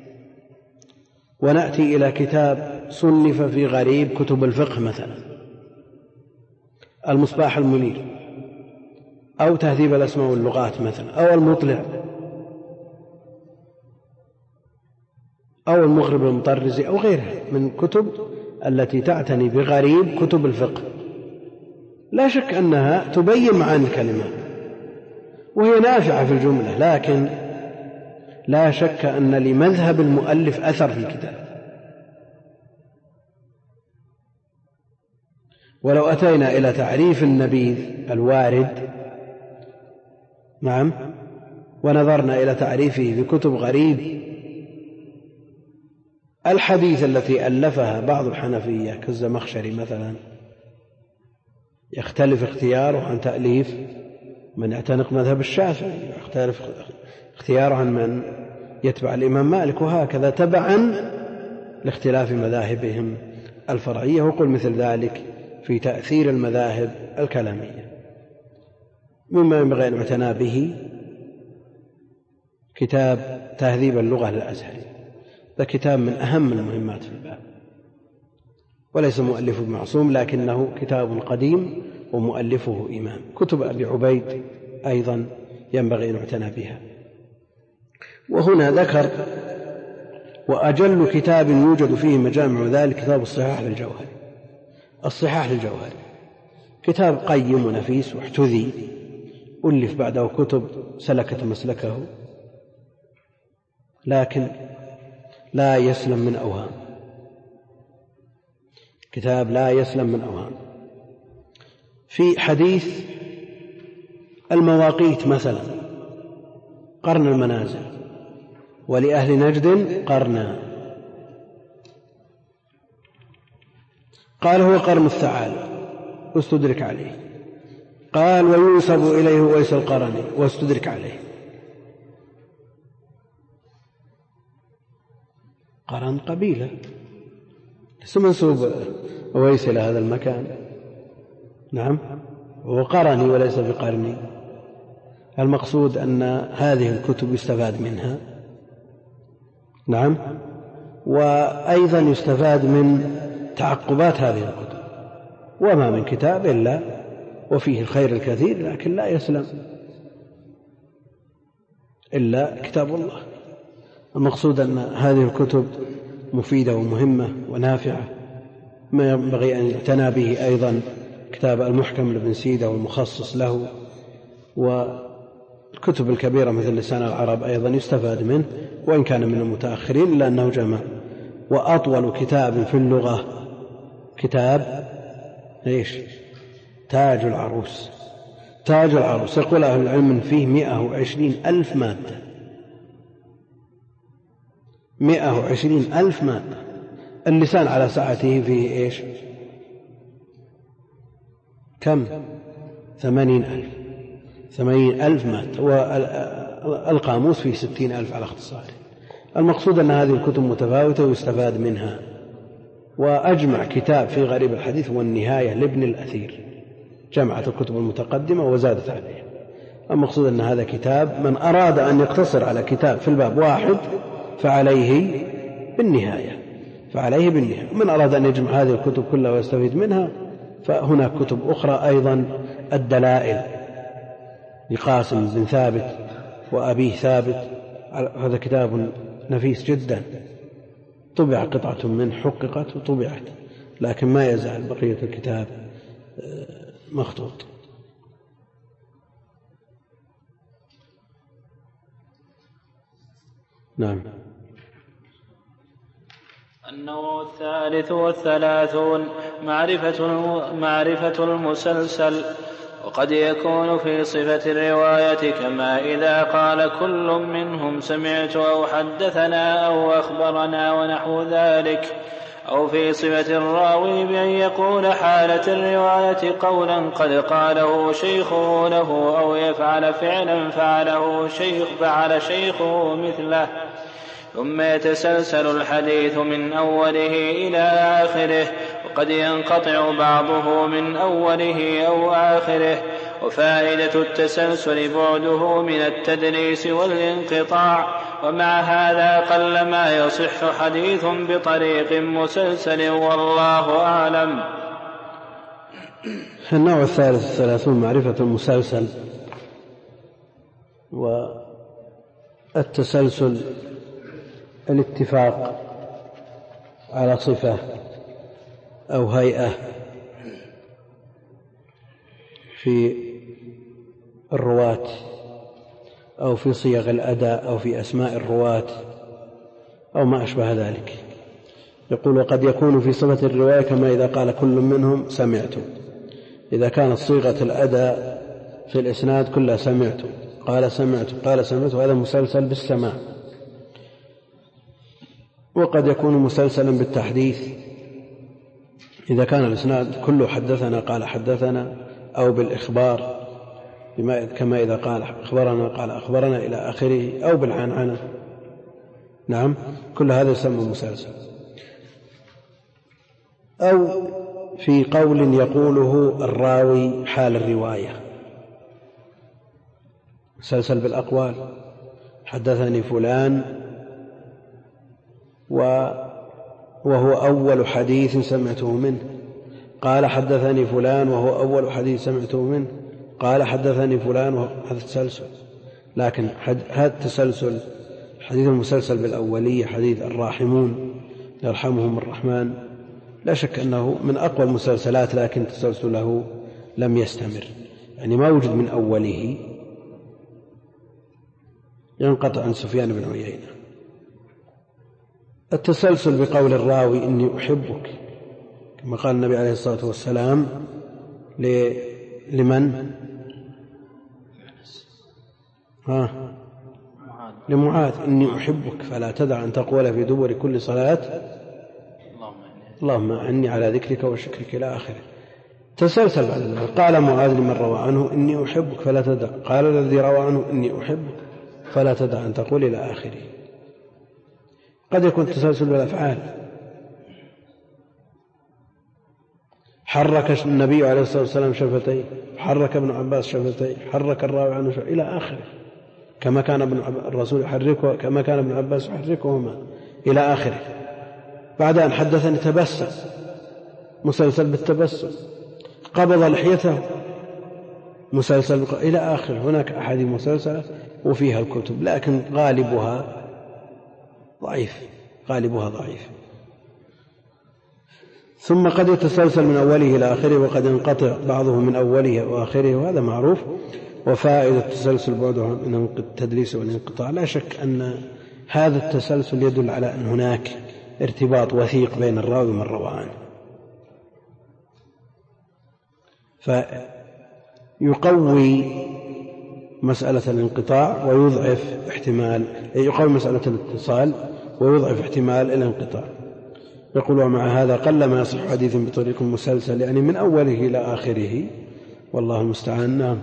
ونأتي إلى كتاب صنف في غريب كتب الفقه مثلا المصباح المنير، أو تهذيب الأسماء واللغات مثلا، أو المطلع، أو المغرب المطرزي، أو غيرها من كتب التي تعتني بغريب كتب الفقه. لا شك أنها تبين معاني الكلمات وهي نافعة في الجملة، لكن لا شك أن لمذهب المؤلف أثر في الكتاب. ولو أتينا إلى تعريف النبيذ الوارد نعم ونظرنا إلى تعريفه في كتب غريب الحديث التي ألفها بعض الحنفية كالزمخشري مثلا، يختلف اختياره عن تأليف من يعتنق مذهب الشافعي، يختلف اختياره عن من يتبع الإمام مالك، وهكذا تبعا لاختلاف مذاهبهم الفرعية. وقل مثل ذلك في تأثير المذاهب الكلامية. مما ينبغي أن يعتنى به كتاب تهذيب اللغة للأزهري، هذا كتاب من أهم المهمات في الباب، وليس مؤلفه معصوم، لكنه كتاب قديم ومؤلفه إمام. كتب أبي عبيد أيضا ينبغي أن يعتنى بها. وهنا ذكر وأجل كتاب يوجد فيه مجامع ذلك كتاب الصحاح للجوهري. الصحاح للجوهري كتاب قيم ونفيس واحتذي، ألف بعده كتب سلكت مسلكه، لكن لا يسلم من أوهام، كتاب لا يسلم من أوهام. في حديث المواقيت مثلا قرن المنازل، ولأهل نجد قرنا، قال هو قرن الثعالب واستدرك عليه، قال وينسب إليه ويس القرني واستدرك عليه. قرن قبيلة ليس منسوب ويس إلى هذا المكان، نعم هو قرني وليس بقرني. المقصود أن هذه الكتب يستفاد منها، نعم، وأيضا يستفاد من تعقبات هذه الكتب. وما من كتاب إلا وفيه الخير الكثير، لكن لا يسلم إلا كتاب الله. المقصود أن هذه الكتب مفيدة ومهمة ونافعة. ما ينبغي أن يعتنى به أيضا كتاب المحكم لابن سيدة والمخصص له، والكتب الكبيرة مثل لسان العرب أيضا يستفاد منه، وإن كان من المتأخرين إلا أنه جمع. وأطول كتاب في اللغة كتاب إيش؟ تاج العروس. تاج العروس يقول أهل العلم فيه مئة وعشرين ألف مادة، مئة وعشرين ألف مادة. اللسان على ساعته فيه إيش؟ كم؟ ثمانين ألف، ثمانين ألف مادة، والقاموس فيه ستين ألف على اختصاره. المقصود أن هذه الكتب متفاوتة ويستفاد منها. وأجمع كتاب في غريب الحديث والنهاية لابن الأثير، جمعت الكتب المتقدمة وزادت عليها. المقصود أن هذا كتاب من أراد أن يقتصر على كتاب في الباب واحد فعليه بالنهاية، فعليه بالنهاية. من أراد أن يجمع هذه الكتب كلها ويستفيد منها فهناك كتب أخرى أيضا. الدلائل لقاسم بن ثابت وأبيه ثابت، هذا كتاب نفيس جدا، طبع قطعة منه حققت وطبعت، لكن ما يزال بقية الكتاب مخطوط. نعم. النوع الثالث والثلاثون معرفة, معرفة المسلسل، وقد يكون في صفة الرواية كما إذا قال كل منهم سمعت أو حدثنا أو أخبرنا ونحو ذلك، أو في صفة الراوي بأن يقول حالة الرواية قولا قد قاله شيخه له، أو يفعل فعلا فعله شيخ فعل شيخه مثله، ثم يتسلسل الحديث من أوله إلى آخره، وقد ينقطع بعضه من أوله أو آخره. وفائدة التسلسل بعده من التدليس والانقطاع، ومع هذا قل ما يصح حديث بطريق مسلسل، والله أعلم. النوع الثالث الثلاثون معرفة المسلسل، والتسلسل الاتفاق على صفة أو هيئة في الرواة، أو في صيغ الأداء، أو في أسماء الرواة، أو ما أشبه ذلك. يقول وقد يكون في صفة الرواية كما إذا قال كل منهم سمعت، إذا كانت صيغة الأداء في الإسناد كلها سمعت، قال سمعت قال سمعت، هذا مسلسل بالسماع. وقد يكون مسلسلا بالتحديث، إذا كان الإسناد كله حدثنا قال حدثنا، أو بالإخبار كما إذا قال أخبرنا قال أخبرنا إلى آخره، أو بالعنعنة. نعم، كل هذا يسمى مسلسل. أو في قول يقوله الراوي حال الرواية، مسلسل بالأقوال، حدثني فلان وهو أول حديث سمعته منه، قال حدثني فلان وهو أول حديث سمعته منه، قال حدثني فلان، هذا التسلسل. لكن هذا التسلسل حديث المسلسل بالأولية، حديث الراحمون يرحمهم الرحمن، لا شك أنه من أقوى المسلسلات، لكن تسلسله لم يستمر، يعني ما وجد من أوله، ينقطع عن سفيان بن عيينة. التسلسل بقول الراوي إني أحبك، كما قال النبي عليه الصلاة والسلام لمن؟ ها لمعاذ: إني أحبك فلا تدع أن تقول في دبر كل صلاة اللهم أعني على ذكرك وشكرك إلى آخره. تسلسل بعد ذلك، قال معاذ لمن روى عنه: إني أحبك فلا تدع، قال الذي روى عنه: إني أحبك فلا تدع أن تقول إلى آخره. قد يكون التسلسل بالأفعال، حرك النبي عليه الصلاة والسلام شفتيه، حرك ابن عباس شفتيه، حرك الراوي عنه شفتيه إلى آخره، كما كان ابن الرسول يحركه، كما كان ابن عباس يحركهما إلى آخره. بعد أن حدثني تبسم، مسلسل بالتبسم، قبض لحيته، مسلسل إلى آخره. هناك أحاديث مسلسلة وفيها الكتب، لكن غالبها ضعيف، غالبها ضعيف. ثم قد يتسلسل من أوله إلى آخره، وقد ينقطع بعضه من أوله وآخره، وهذا معروف. وفائدة التسلسل بعده عن التدليس والانقطاع. لا شك أن هذا التسلسل يدل على أن هناك ارتباط وثيق بين الراوي ومن روى عنه، فيقوي مسألة الانقطاع ويضعف احتمال، يقوي مسألة الاتصال ويضعف احتمال الانقطاع. يقول: ومع هذا قل ما يصح حديث بطريق مسلسل، يعني من أوله إلى آخره، والله المستعان. نعم.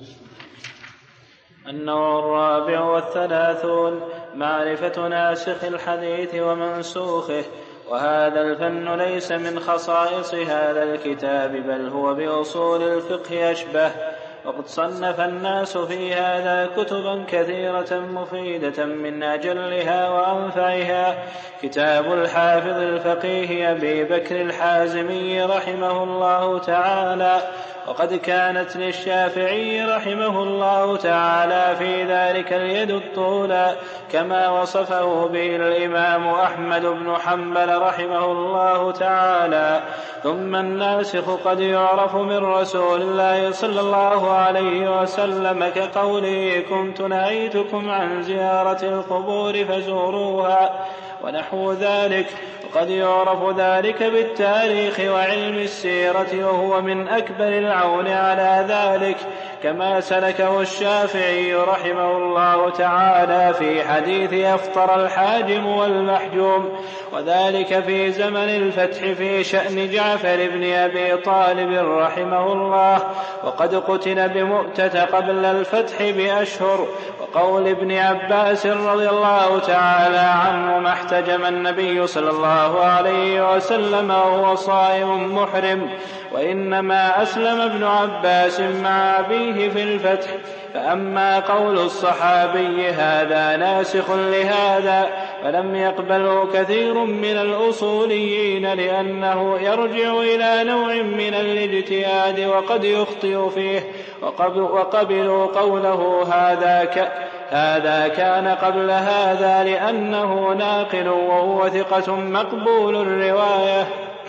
النوع الرابع والثلاثون معرفة ناسخ الحديث ومنسوخه، وهذا الفن ليس من خصائص هذا الكتاب، بل هو بأصول الفقه أشبه. وقد صنف الناس في هذا كتبا كثيرة مفيدة، من أجلها وأنفعها كتاب الحافظ الفقيه أبي بكر الحازمي رحمه الله تعالى. وقد كانت للشافعي رحمه الله تعالى في ذلك اليد الطولى، كما وصفه به الإمام أحمد بن حنبل رحمه الله تعالى. ثم الناسخ قد يعرف من رسول الله صلى الله عليه وسلم، كقوله: كنت نهيتكم عن زيارة القبور فزوروها. ونحو ذلك. وقد يعرف ذلك بالتاريخ وعلم السيرة، وهو من أكبر العون على ذلك، كما سلكه الشافعي رحمه الله تعالى في حديث أفطر الحاجم والمحجوم، وذلك في زمن الفتح في شأن جعفر بن أبي طالب رحمه الله، وقد قتل بمؤتة قبل الفتح بأشهر. وقول ابن عباس رضي الله تعالى عنه: ما احتجم النبي صلى الله عليه وسلم وهو صائم محرم، وإنما أسلم ابن عباس مع أبيه في الفتح. فأما قول الصحابي هذا ناسخ لهذا فلم يقبله كثير من الأصوليين، لأنه يرجع إلى نوع من الاجتهاد وقد يخطئ فيه، وقبلوا قوله هذا ك هذا كان قبل هذا لأنه ناقل وهو ثقة مقبول الرواية.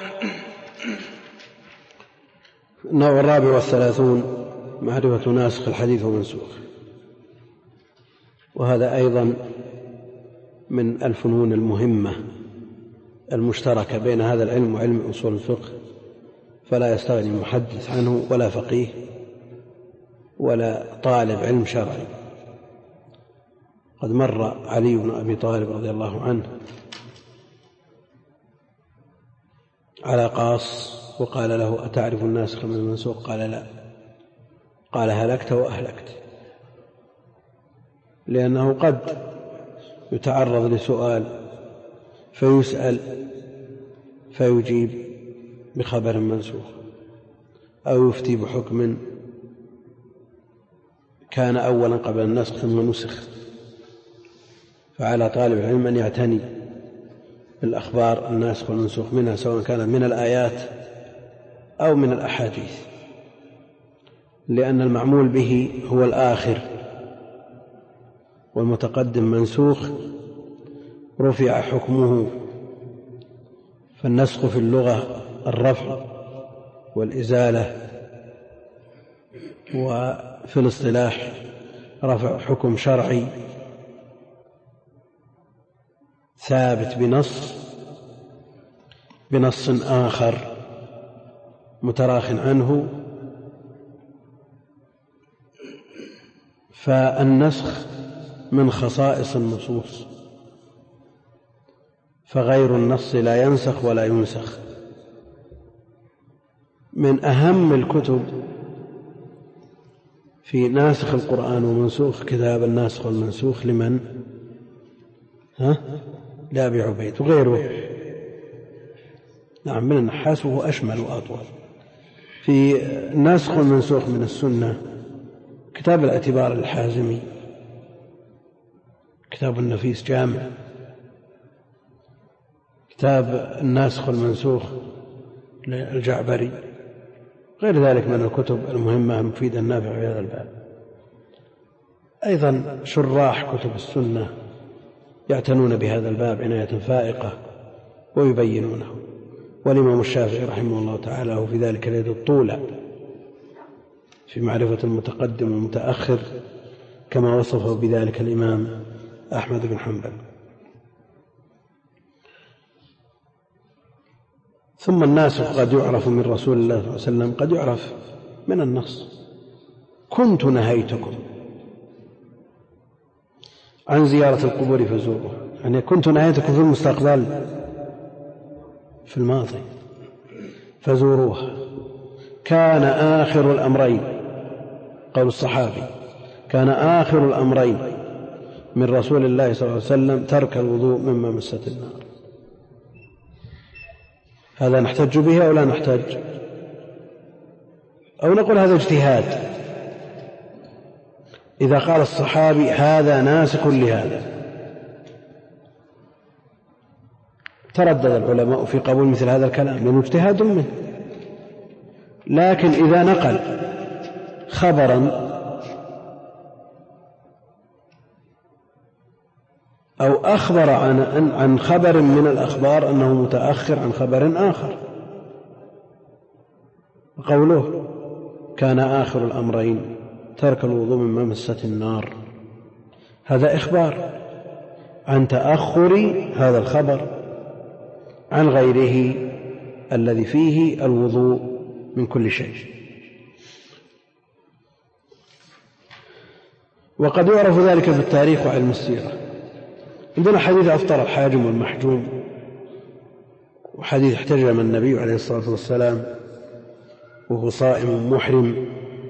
النوع الرابع والثلاثون معرفة ناسخ الحديث ومنسوخ، وهذا أيضا من الفنون المهمة المشتركة بين هذا العلم وعلم أصول الفقه، فلا يستغني محدث عنه ولا فقيه ولا طالب علم شرعي. قد مر علي بن أبي طالب رضي الله عنه على قاص وقال له: أتعرف الناسخ من المنسوخ؟ قال: لا. قال: هلكت وأهلكت، لأنه قد يتعرض لسؤال فيسأل فيجيب بخبر منسوخ، أو يفتي بحكم كان أولا قبل النسخ ثم نسخ. فعلى طالب العلم أن يعتني بالأخبار الناسخ والمنسوخ منها، سواء كانت من الآيات أو من الأحاديث، لأن المعمول به هو الآخر، والمتقدم منسوخ رفع حكمه. فالنسخ في اللغة الرفع والإزالة، وفي الاصطلاح رفع حكم شرعي ثابت بنص بنص آخر متراخ عنه. فالنسخ من خصائص النصوص، فغير النص لا ينسخ ولا ينسخ. من أهم الكتب في ناسخ القرآن ومنسوخ كتاب الناسخ والمنسوخ لمن؟ ها؟ لأبي عبيد وغيره. نعم، من النحاس، وهو أشمل وأطول. في الناسخ والمنسوخ من السنة كتاب الاعتبار الحازمي، كتاب النفيس جامع. كتاب الناسخ والمنسوخ للجعبري، غير ذلك من الكتب المهمة المفيدة النافعة في هذا الباب. أيضا شراح كتب السنة يعتنون بهذا الباب عناية فائقة ويبينونه. والإمام الشافعي رحمه الله تعالى هو في ذلك اليد الطولى في معرفة المتقدم والمتأخر، كما وصفه بذلك الإمام أحمد بن حنبل. ثم الناسخ قد يعرف من رسول الله صلى الله عليه وسلم، قد يعرف من النص. كنت نهيتكم عن زيارة القبور فزوروها، يعني كنت نهيتكم في المستقبل، في الماضي، فزوروها. كان آخر الأمرين، قول الصحابي، كان آخر الأمرين من رسول الله صلى الله عليه وسلم ترك الوضوء مما مست النار. هذا نحتج به أو لا نحتج؟ أو نقول هذا اجتهاد؟ إذا قال الصحابي هذا ناسخ لهذا، تردد العلماء في قبول مثل هذا الكلام لأنه اجتهاد منه. لكن إذا نقل خبرا أو أخبر عن عن خبر من الأخبار أنه متأخر عن خبر آخر، قوله كان آخر الأمرين ترك الوضوء مما مست النار، هذا إخبار. عن تأخر هذا الخبر عن غيره الذي فيه الوضوء من كل شيء. وقد يعرف ذلك في التاريخ وعلم السيرة. عندنا حديث أفطر الحاجم والمحجوم، وحديث احتجم النبي عليه الصلاة والسلام وهو صائم محرم.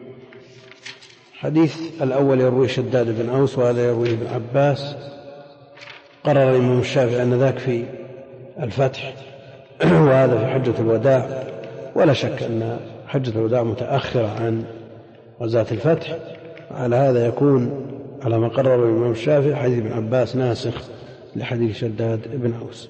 حديث الأول يروي شداد بن أوس وهذا يروي ابن عباس. قرر الإمام الشافعي أن ذاك في الفتح وهذا في حجة الوداع، ولا شك أن حجة الوداع متأخرة عن غزاة الفتح. على هذا يكون على ما قرر الإمام الشافعي حديث ابن عباس ناسخ لحديث شداد بن أوس.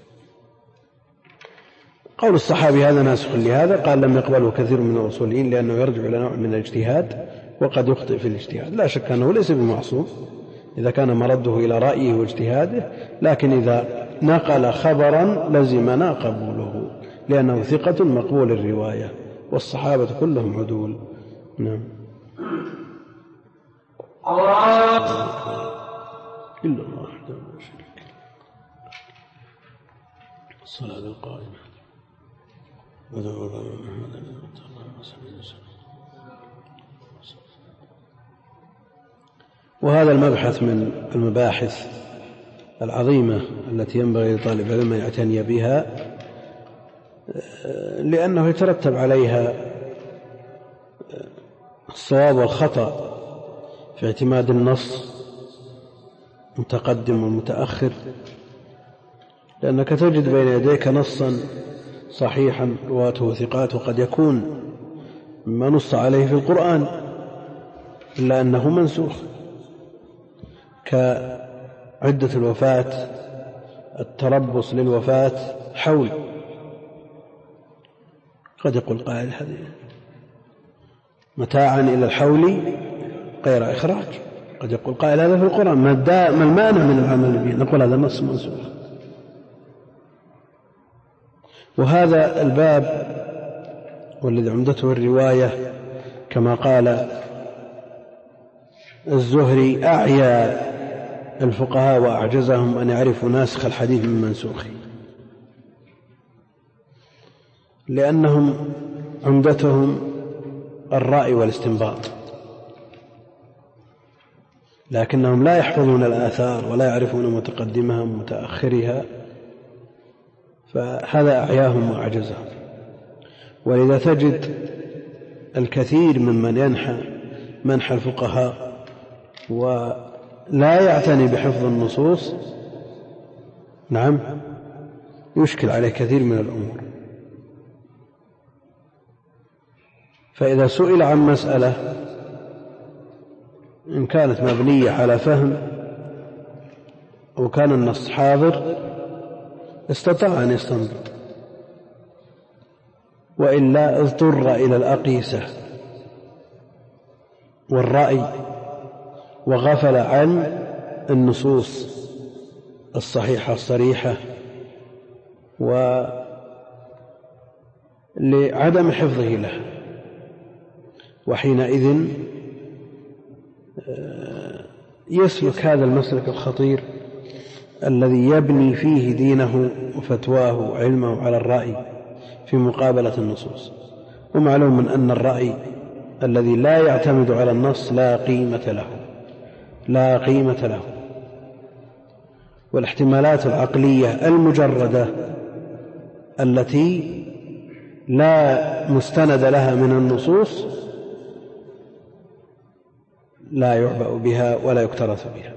قول الصحابي هذا ناسخ لهذا، قال لم يقبله كثير من الأصوليين لأنه يرجع إلى نوع من الاجتهاد وقد يخطئ في الاجتهاد. لا شك أنه ليس بمعصوم إذا كان مرده إلى رأيه واجتهاده، لكن إذا نقل خبرا لزمنا قبوله لأنه ثقة مقبول الرواية، والصحابة كلهم عدول. نعم. إلا الله وحده لا شريك له. الصلاة القائمة ودعوا الله محمدا اللهم صل وسلم. وهذا المبحث من المباحث العظيمة التي ينبغي لطالب العلم أن يعتني بها، لأنه يترتب عليها الصواب والخطأ في اعتماد النص متقدم ومتأخر، لأنك تجد بين يديك نصا صحيحا رواته ثقات وقد يكون مما نص عليه في القرآن إلا أنه منسوخ، كعدة الوفاة، التربص للوفاة حول. قد يقول قائل هذه متاعا إلى الحول غير إخراج. قد يقول قائل هذا في القرآن، ما المانع من العمل به؟ نقول هذا النص منسوخ. وهذا الباب والذي عمدته الرواية كما قال الزهري أعيا الفقهاء وأعجزهم أن يعرفوا ناسخ الحديث من منسوخه، لأنهم عمدتهم الرأي والاستنباط، لكنهم لا يحفظون الآثار ولا يعرفون متقدمها ومتأخرها، فهذا أعياهم وأعجزهم. ولذا تجد الكثير ممن ينحى منحى الفقهاء ولا يعتني بحفظ النصوص نعم يشكل عليه كثير من الأمور. فإذا سئل عن مسألة إن كانت مبنية على فهم أو كان النص حاضر استطاع أن يستنبط، وإلا اضطر إلى الأقيسة والرأي وغفل عن النصوص الصحيحة الصريحة ولعدم حفظه له، وحينئذ يسلك هذا المسلك الخطير الذي يبني فيه دينه وفتواه وعلمه على الرأي في مقابلة النصوص. ومعلوم من أن الرأي الذي لا يعتمد على النص لا قيمة له لا قيمة له والاحتمالات العقلية المجردة التي لا مستند لها من النصوص لا يعبأ بها ولا يكترث بها.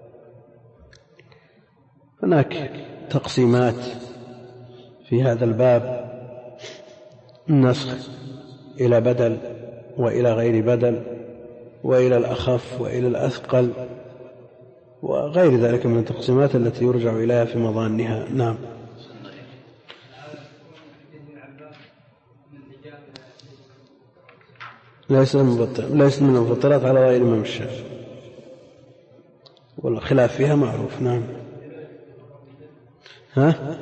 هناك تقسيمات في هذا الباب، النسخ إلى بدل وإلى غير بدل وإلى الأخف وإلى الأثقل وغير ذلك من التقسيمات التي يرجع إليها في مظانها. نعم. ليس من المفطرات على رأي الإمام الشافعي والخلاف فيها معروف. نعم. ها؟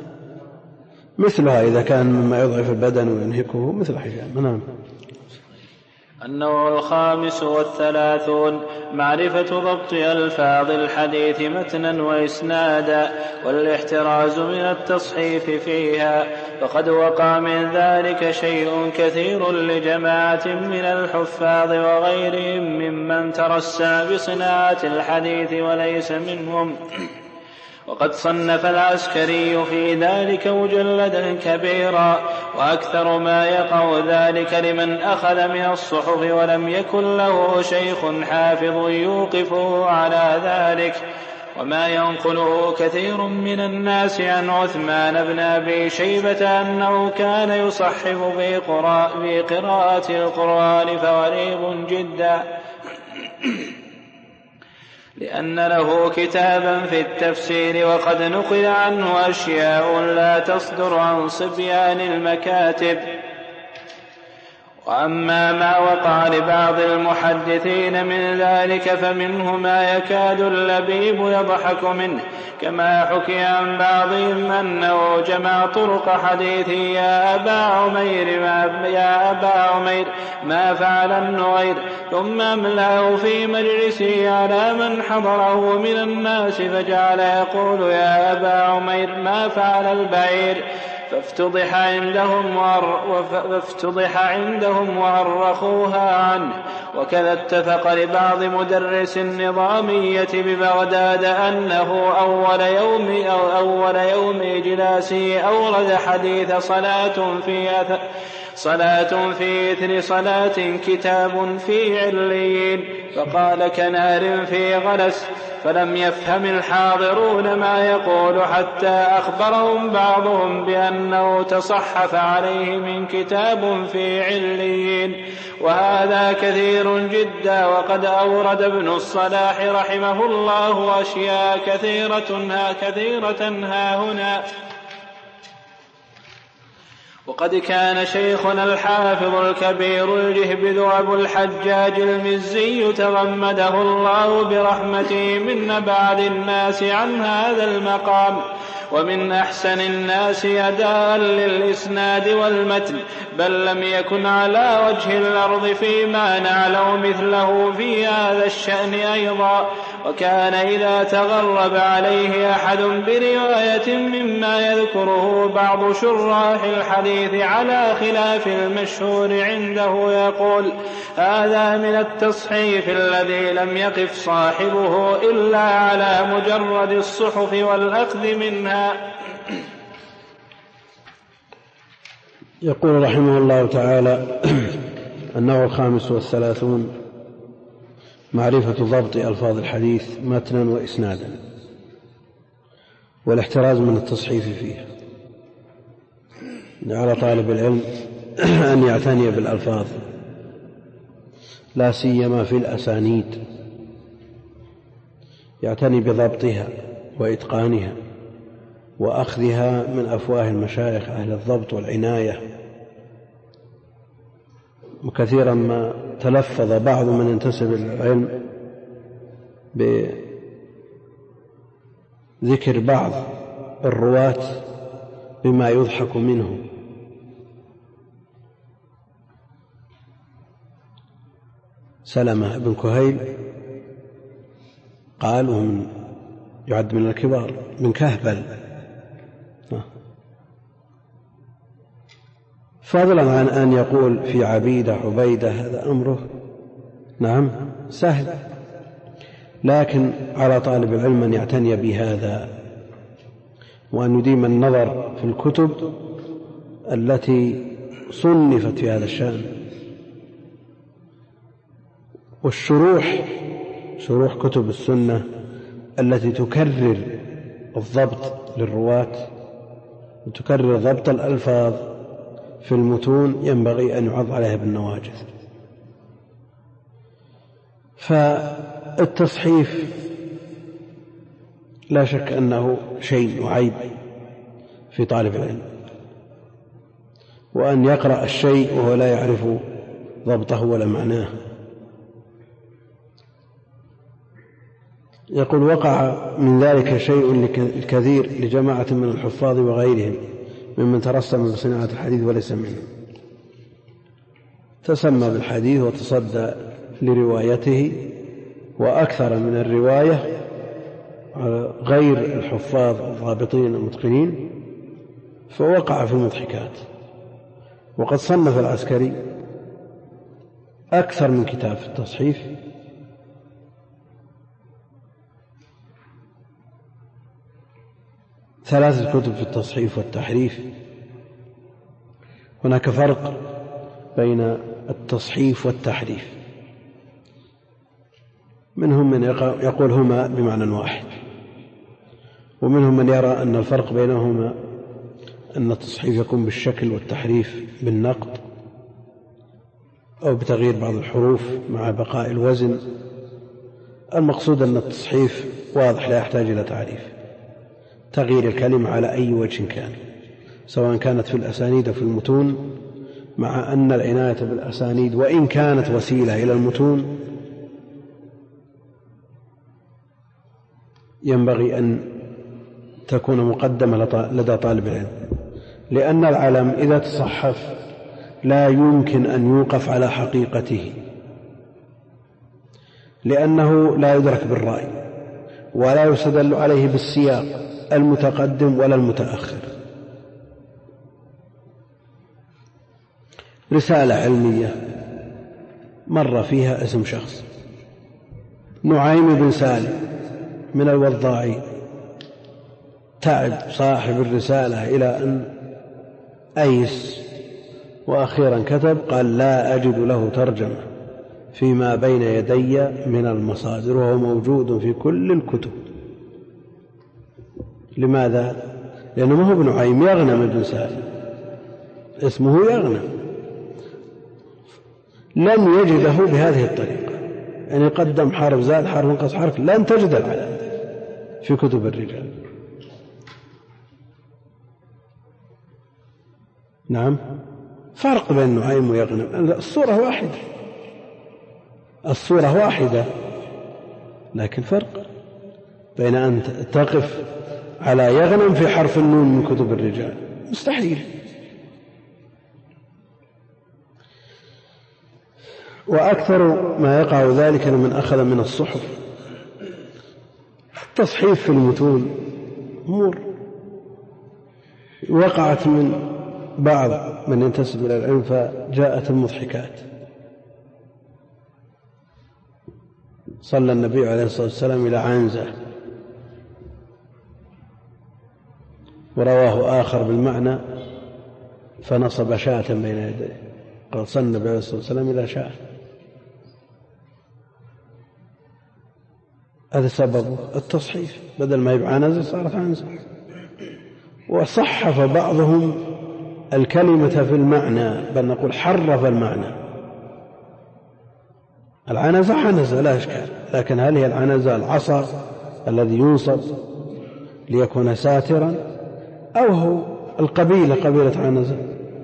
مثلها إذا كان مما يضعف البدن وينهكه مثل حجام. نعم. النوع الخامس والثلاثون معرفة ضبط ألفاظ الحديث متنا وإسنادا والاحتراز من التصحيف فيها. فقد وقع من ذلك شيء كثير لجماعة من الحفاظ وغيرهم ممن ترسى بصناعة الحديث وليس منهم. وقد صنف العسكري في ذلك مجلدا كبيرا، وأكثر ما يقع ذلك لمن أخذ من الصحف ولم يكن له شيخ حافظ يوقفه على ذلك. وما ينقله كثير من الناس عن عثمان بن أبي شيبة أنه كان يصحف في قراءة القرآن فغريب جدا، لأن له كتابا في التفسير وقد نقل عنه أشياء لا تصدر عن صبيان المكاتب. وأما ما وقع لبعض المحدثين من ذلك فمنه ما يكاد اللبيب يضحك منه، كما حكي عن بعضهم أنه جمع طرق حديثي يا أبا عمير ما, يا أبا عمير ما فعل النغير، ثم أملاه في مجلسه على من حضره من الناس فجعل يقول يا أبا عمير ما فعل البعير، فافتضح عندهم وافتضح عندهم وأرخوها عنه. وكذا اتفق لبعض مدرس النظامية ببغداد أنه أول يوم, أو أول يوم إجلاسه أورد حديث صلاة في أثر صلاة في إثر صلاة كتاب في عليين، فقال كنار في غلس، فلم يفهم الحاضرون ما يقول حتى أخبرهم بعضهم بأنه تصحف عليه من كتاب في عليين، وهذا كثير جدا. وقد أورد ابن الصلاح رحمه الله أشياء كثيرة ها كثيرة ها هنا. وقد كان شيخنا الحافظ الكبير الجهبذ أبو الحجاج المزي تغمده الله برحمته من نبعد الناس عن هذا المقام، ومن أحسن الناس أداء للإسناد والمتن، بل لم يكن على وجه الأرض فيما نعلم مثله في هذا الشأن أيضا. وكان إذا تغرب عليه أحد برواية مما يذكره بعض شراح الحديث على خلاف المشهور عنده يقول هذا من التصحيف الذي لم يقف صاحبه إلا على مجرد الصحف والأخذ منها. يقول رحمه الله تعالى: النوع الخامس والثلاثون معرفة ضبط ألفاظ الحديث متنا وإسنادا والاحتراز من التصحيف فيها. على طالب العلم أن يعتني بالألفاظ، لا سيما في الأسانيد، يعتني بضبطها وإتقانها وأخذها من أفواه المشايخ أهل الضبط والعناية. وكثيرا ما تلفظ بعض من انتسب العلم بذكر بعض الرواة بما يضحك منه، سلمة بن كهيل قال ومن يعد من الكبار من كهبل، فضلا عن أن يقول في عبيدة عبيدة، هذا أمره نعم سهل، لكن على طالب العلم أن يعتني بهذا وأن يديم النظر في الكتب التي صنفت في هذا الشأن، والشروح شروح كتب السنة التي تكرر الضبط للرواة وتكرر ضبط الألفاظ في المتون ينبغي أن يعض عليها بالنواجذ. فالتصحيف لا شك أنه شيء وعيب في طالب العلم، وأن يقرأ الشيء وهو لا يعرف ضبطه ولا معناه. يقول وقع من ذلك شيء كثير لجماعة من الحفاظ وغيرهم ممن ترسم بصناعة الحديث وليس منهم. تسمى بالحديث وتصدى لروايته، وأكثر من الرواية غير الحفاظ الضابطين المتقنين، فوقع في المضحكات. وقد صنف العسكري أكثر من كتاب في التصحيف، ثلاثة كتب في التصحيف والتحريف. هناك فرق بين التصحيف والتحريف، منهم من يقول هما بمعنى واحد، ومنهم من يرى أن الفرق بينهما أن التصحيف يكون بالشكل والتحريف بالنقد أو بتغيير بعض الحروف مع بقاء الوزن. المقصود أن التصحيف واضح لا يحتاج إلى تعريف، تغيير الكلمة على أي وجه كان، سواء كانت في الأسانيد أو في المتون، مع أن العناية بالأسانيد وإن كانت وسيلة إلى المتون ينبغي أن تكون مقدمة لدى طالب العلم، لأن العلم إذا تصحف لا يمكن أن يوقف على حقيقته، لأنه لا يدرك بالرأي ولا يستدل عليه بالسياق المتقدم ولا المتأخر. رسالة علمية مر فيها اسم شخص نعيم بن سالم من الوضاعين، تعب صاحب الرسالة إلى أن أيس، وأخيرا كتب قال لا أجد له ترجمة فيما بين يدي من المصادر، وهو موجود في كل الكتب. لماذا؟ لأنه ما هو ابن نعيم، يغنم بن سالم، اسمه يغنم، لن يجده بهذه الطريقة، يعني قدم حرف زاد حرف انقص حرف، لن تجد العلم في كتب الرجال. نعم، فرق بين نعيم ويغنم، الصورة واحدة، الصورة واحدة، لكن فرق بين أن تقف على يغنم في حرف النون من كتب الرجال، مستحيل. وأكثر ما يقع ذلك من أخذ من الصحف. التصحيف في المتون أمور وقعت من بعض من ينتسب إلى العلم، فجاءت المضحكات. صلى النبي عليه الصلاة والسلام إلى عنزة، ورواه آخر بالمعنى فنصب شاة بين يديه، قال صلى النبي عليه الصلاة والسلام إلى شاة، هذا سبب التصحيف، بدل ما يبقى عنزة صارت عنزة. وصحف بعضهم الكلمة في المعنى، بل نقول حرف المعنى. العنزة عنزة لا إشكال، لكن هل هي العنزة العصا الذي ينصب ليكون ساترا، أو هو القبيلة قبيلة عنزة؟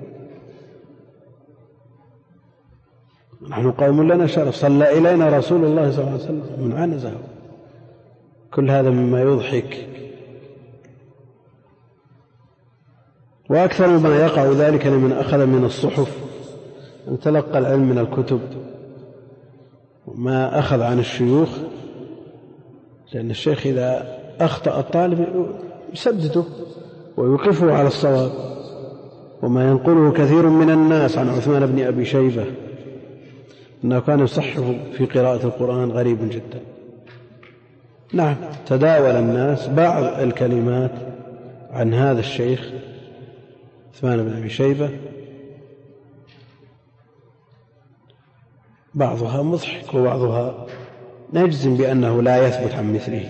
نحن قوم لنا شرف، صلى إلينا رسول الله صلى الله عليه وسلم من عنزة. كل هذا مما يضحك. وأكثر ما يقع ذلك لمن أخذ من الصحف، أن تلقى العلم من الكتب وما أخذ عن الشيوخ، لأن الشيخ إذا أخطأ الطالب يسدده ويوقفه على الصواب. وما ينقله كثير من الناس عن عثمان بن أبي شيبة أنه كان يصحف في قراءة القرآن غريب جدا. نعم، تداول الناس بعض الكلمات عن هذا الشيخ عثمان بن أبي شيبة، بعضها مضحك وبعضها نجزم بأنه لا يثبت عن مثله.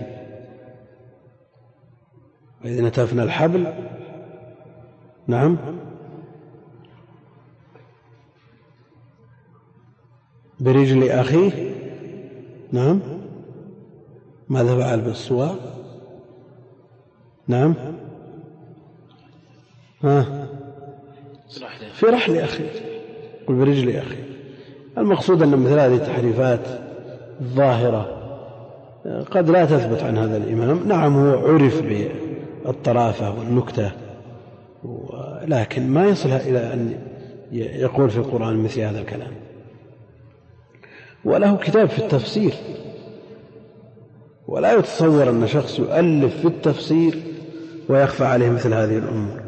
وإذا نتفنا الحبل، نعم، برجل أخيه، نعم، ماذا فعل بالصواع؟ نعم، ها، في رحل أخيه، قل برجل أخيه. المقصود أن مثل هذه التحريفات الظاهرة قد لا تثبت عن هذا الإمام. نعم، هو عرف بالطرافة والنكتة، لكن ما يصل إلى أن يقول في القرآن مثل هذا الكلام. وله كتاب في التفسير، ولا يتصور أن شخص يؤلف في التفسير ويخفى عليه مثل هذه الأمور.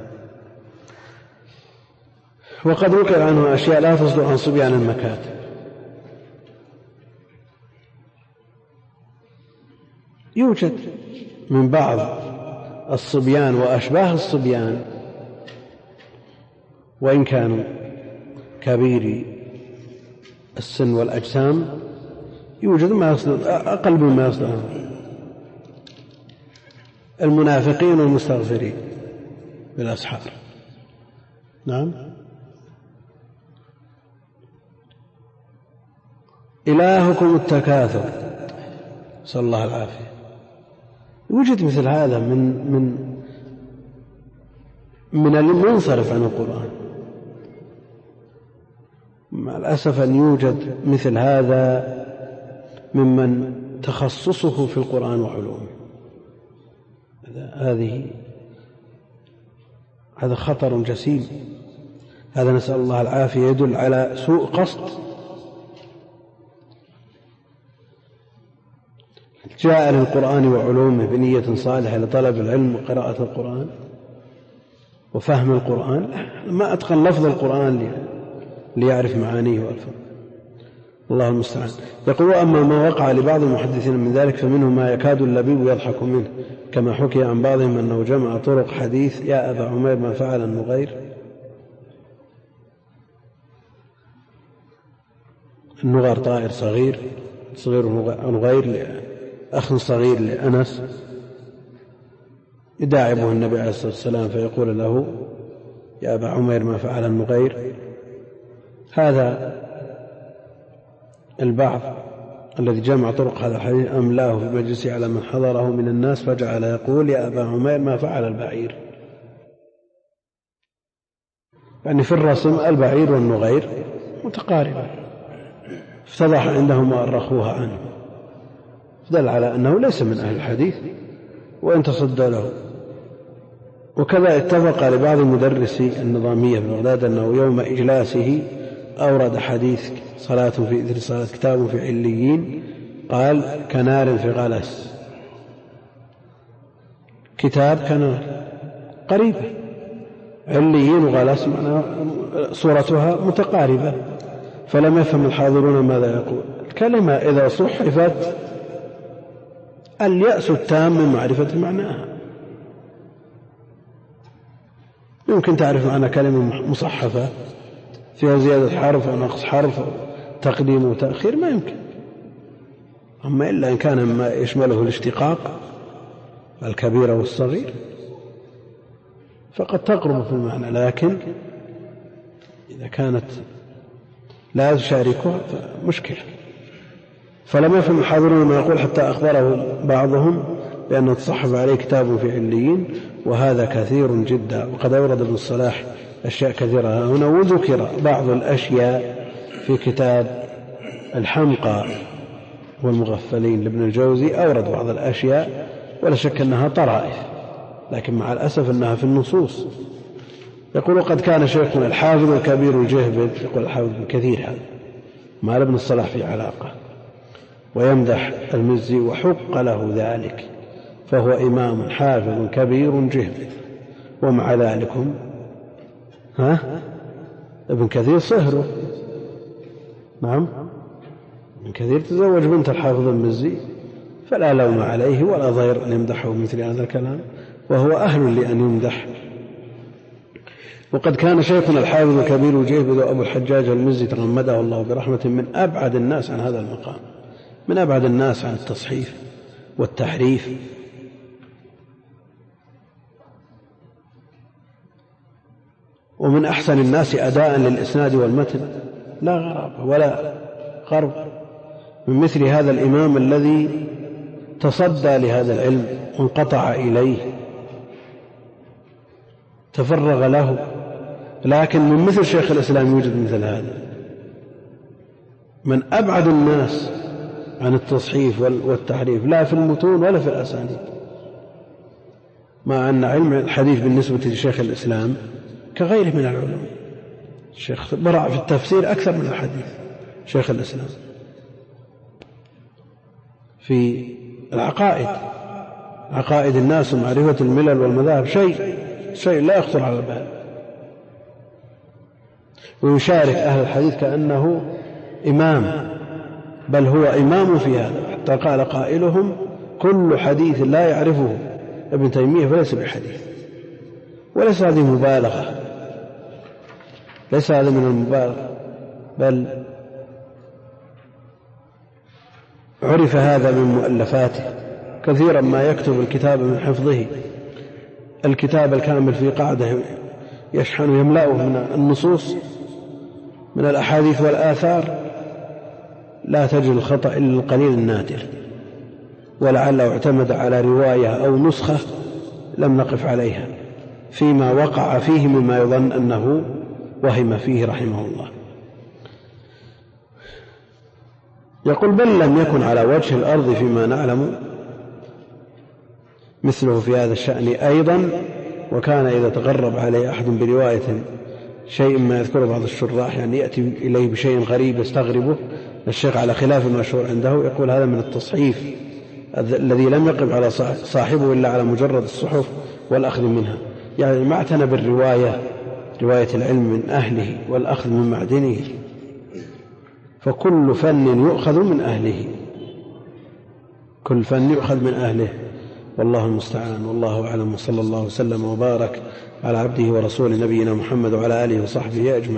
وقد نقل عنه أشياء لا تصدر عن صبيان المكاتب. يوجد من بعض الصبيان وأشباه الصبيان وإن كانوا كبير السن والأجسام، يوجد ما يصدر أقل مما يصدر المنافقين والمستغفرين بالأسحار. نعم. إلهكم التكاثر، صلى الله العافية. يوجد مثل هذا من من من المنصرف عن القرآن. مع الأسف أن يوجد مثل هذا ممن تخصصه في القرآن وعلومه. هذه هذا خطر جسيم. هذا نسأل الله العافية يدل على سوء قصد. جاء للقرآن وعلومه بنية صالحة لطلب العلم وقراءة القرآن وفهم القرآن، ما أتقن لفظ القرآن ليعرف معانيه وألفاظه. الله المستعان. يقول: أما ما وقع لبعض المحدثين من ذلك فمنهم ما يكاد اللبيب يضحك منه، كما حكي عن بعضهم أنه جمع طرق حديث يا أبا عمير ما فعل النغير. النغير طائر صغير صغير نغير أخ صغير لأنس، يداعبه النبي عليه الصلاة والسلام فيقول له يا أبا عمير ما فعل النغير. هذا البعض الذي جمع طرق هذا الحديث أملاه في مجلسه على من حضره من الناس، فجعل يقول يا أبا عمير ما فعل البعير. يعني في الرسم البعير والنغير متقاربة، افتضح عندهم وأرخوها عنه، دل على أنه ليس من أهل الحديث وإن تصدى له. وكذا اتفق لبعض مدرسي النظامية ببغداد أنه يوم إجلاسه أورد حديث صلاة في إثر صلاة كتاب في عليين، قال كنار في غلس. كتاب كنار قريبة، عليين وغلس معنى صورتها متقاربة، فلم يفهم الحاضرون ماذا يقول. الكلمة إذا صحفت اليأس التام من معرفة معناها. يمكن تعرف معنى كلمة مصحفة فيها زيادة حرف أو نقص حرف أو تقديم وتأخير، ما يمكن. أما إلا إن كان ما يشمله الاشتقاق الكبير والصغير فقد تقرب في المعنى، لكن إذا كانت لا تشاركها فمشكلة. فلم يفهم الحاضرون ما يقول حتى أخبره بعضهم بأنه تصحف عليه كتاب في عليين، وهذا كثير جدا. وقد أورد ابن الصلاح أشياء كثيرة هنا، وذكر بعض الأشياء في كتاب الحمقى والمغفلين لابن الجوزي، أورد بعض الأشياء ولا شك أنها طرائف، لكن مع الأسف أنها في النصوص. يقول قد كان شيخنا الحافظ الكبير الجهبذ، يقول الحافظ ابن كثير هذا مع ابن الصلاح في علاقة، ويمدح المزي وحق له ذلك، فهو إمام حافظ كبير جهبذ. ومع ذلك ها ابن كثير صهره. نعم، ابن كثير تزوج بنت الحافظ المزي، فلا لوم عليه ولا ضير أن يمدحه مثل هذا الكلام، وهو أهل لأن يمدح. وقد كان شيخنا الحافظ الكبير الجهبذ أبو الحجاج المزي تغمده الله برحمة من أبعد الناس عن هذا المقام، من أبعد الناس عن التصحيف والتحريف. ومن أحسن الناس أداء للإسناد والمتن، لا غرابة ولا غرب من مثل هذا الإمام الذي تصدى لهذا العلم وانقطع إليه، تفرغ له. لكن من مثل شيخ الإسلام يوجد مثل هذا، من أبعد الناس عن التصحيف والتحريف، لا في المتون ولا في الأسانيد، مع أن علم الحديث بالنسبة لشيخ الإسلام كغيره من العلوم. الشيخ برع في التفسير أكثر من الحديث شيخ الإسلام، في العقائد، عقائد الناس ومعرفة الملل والمذاهب شيء شيء لا يخطر على البال، ويشارك أهل الحديث كأنه إمام، بل هو إمام في هذا، حتى قال قائلهم كل حديث لا يعرفه ابن تيمية فليس بحديث. وليس هذه مبالغة، ليس هذا من المبالغة، بل عرف هذا من مؤلفاته. كثيرا ما يكتب الكتاب من حفظه، الكتاب الكامل في قاعدة يشحن يملأه من النصوص من الأحاديث والآثار، لا تجد الخطأ إلا القليل النادر، ولعله اعتمد على رواية أو نسخة لم نقف عليها فيما وقع فيه مما يظن أنه وهم فيه رحمه الله. يقول بل لم يكن على وجه الأرض فيما نعلم مثله في هذا الشأن أيضا، وكان إذا تغرب عليه أحد برواية شيء ما يذكره بعض الشراح، يعني يأتي إليه بشيء غريب يستغربه، الشيخ على خلاف المشهور عنده يقول هذا من التصحيف الذي لم يقف على صاحبه إلا على مجرد الصحف والأخذ منها، يعني ما اعتنى بالرواية، رواية العلم من أهله والأخذ من معدنه، فكل فن يؤخذ من أهله، كل فن يؤخذ من أهله، والله المستعان، والله أعلم، وصلى الله وسلم وبارك على عبده ورسوله نبينا محمد وعلى آله وصحبه أجمعين.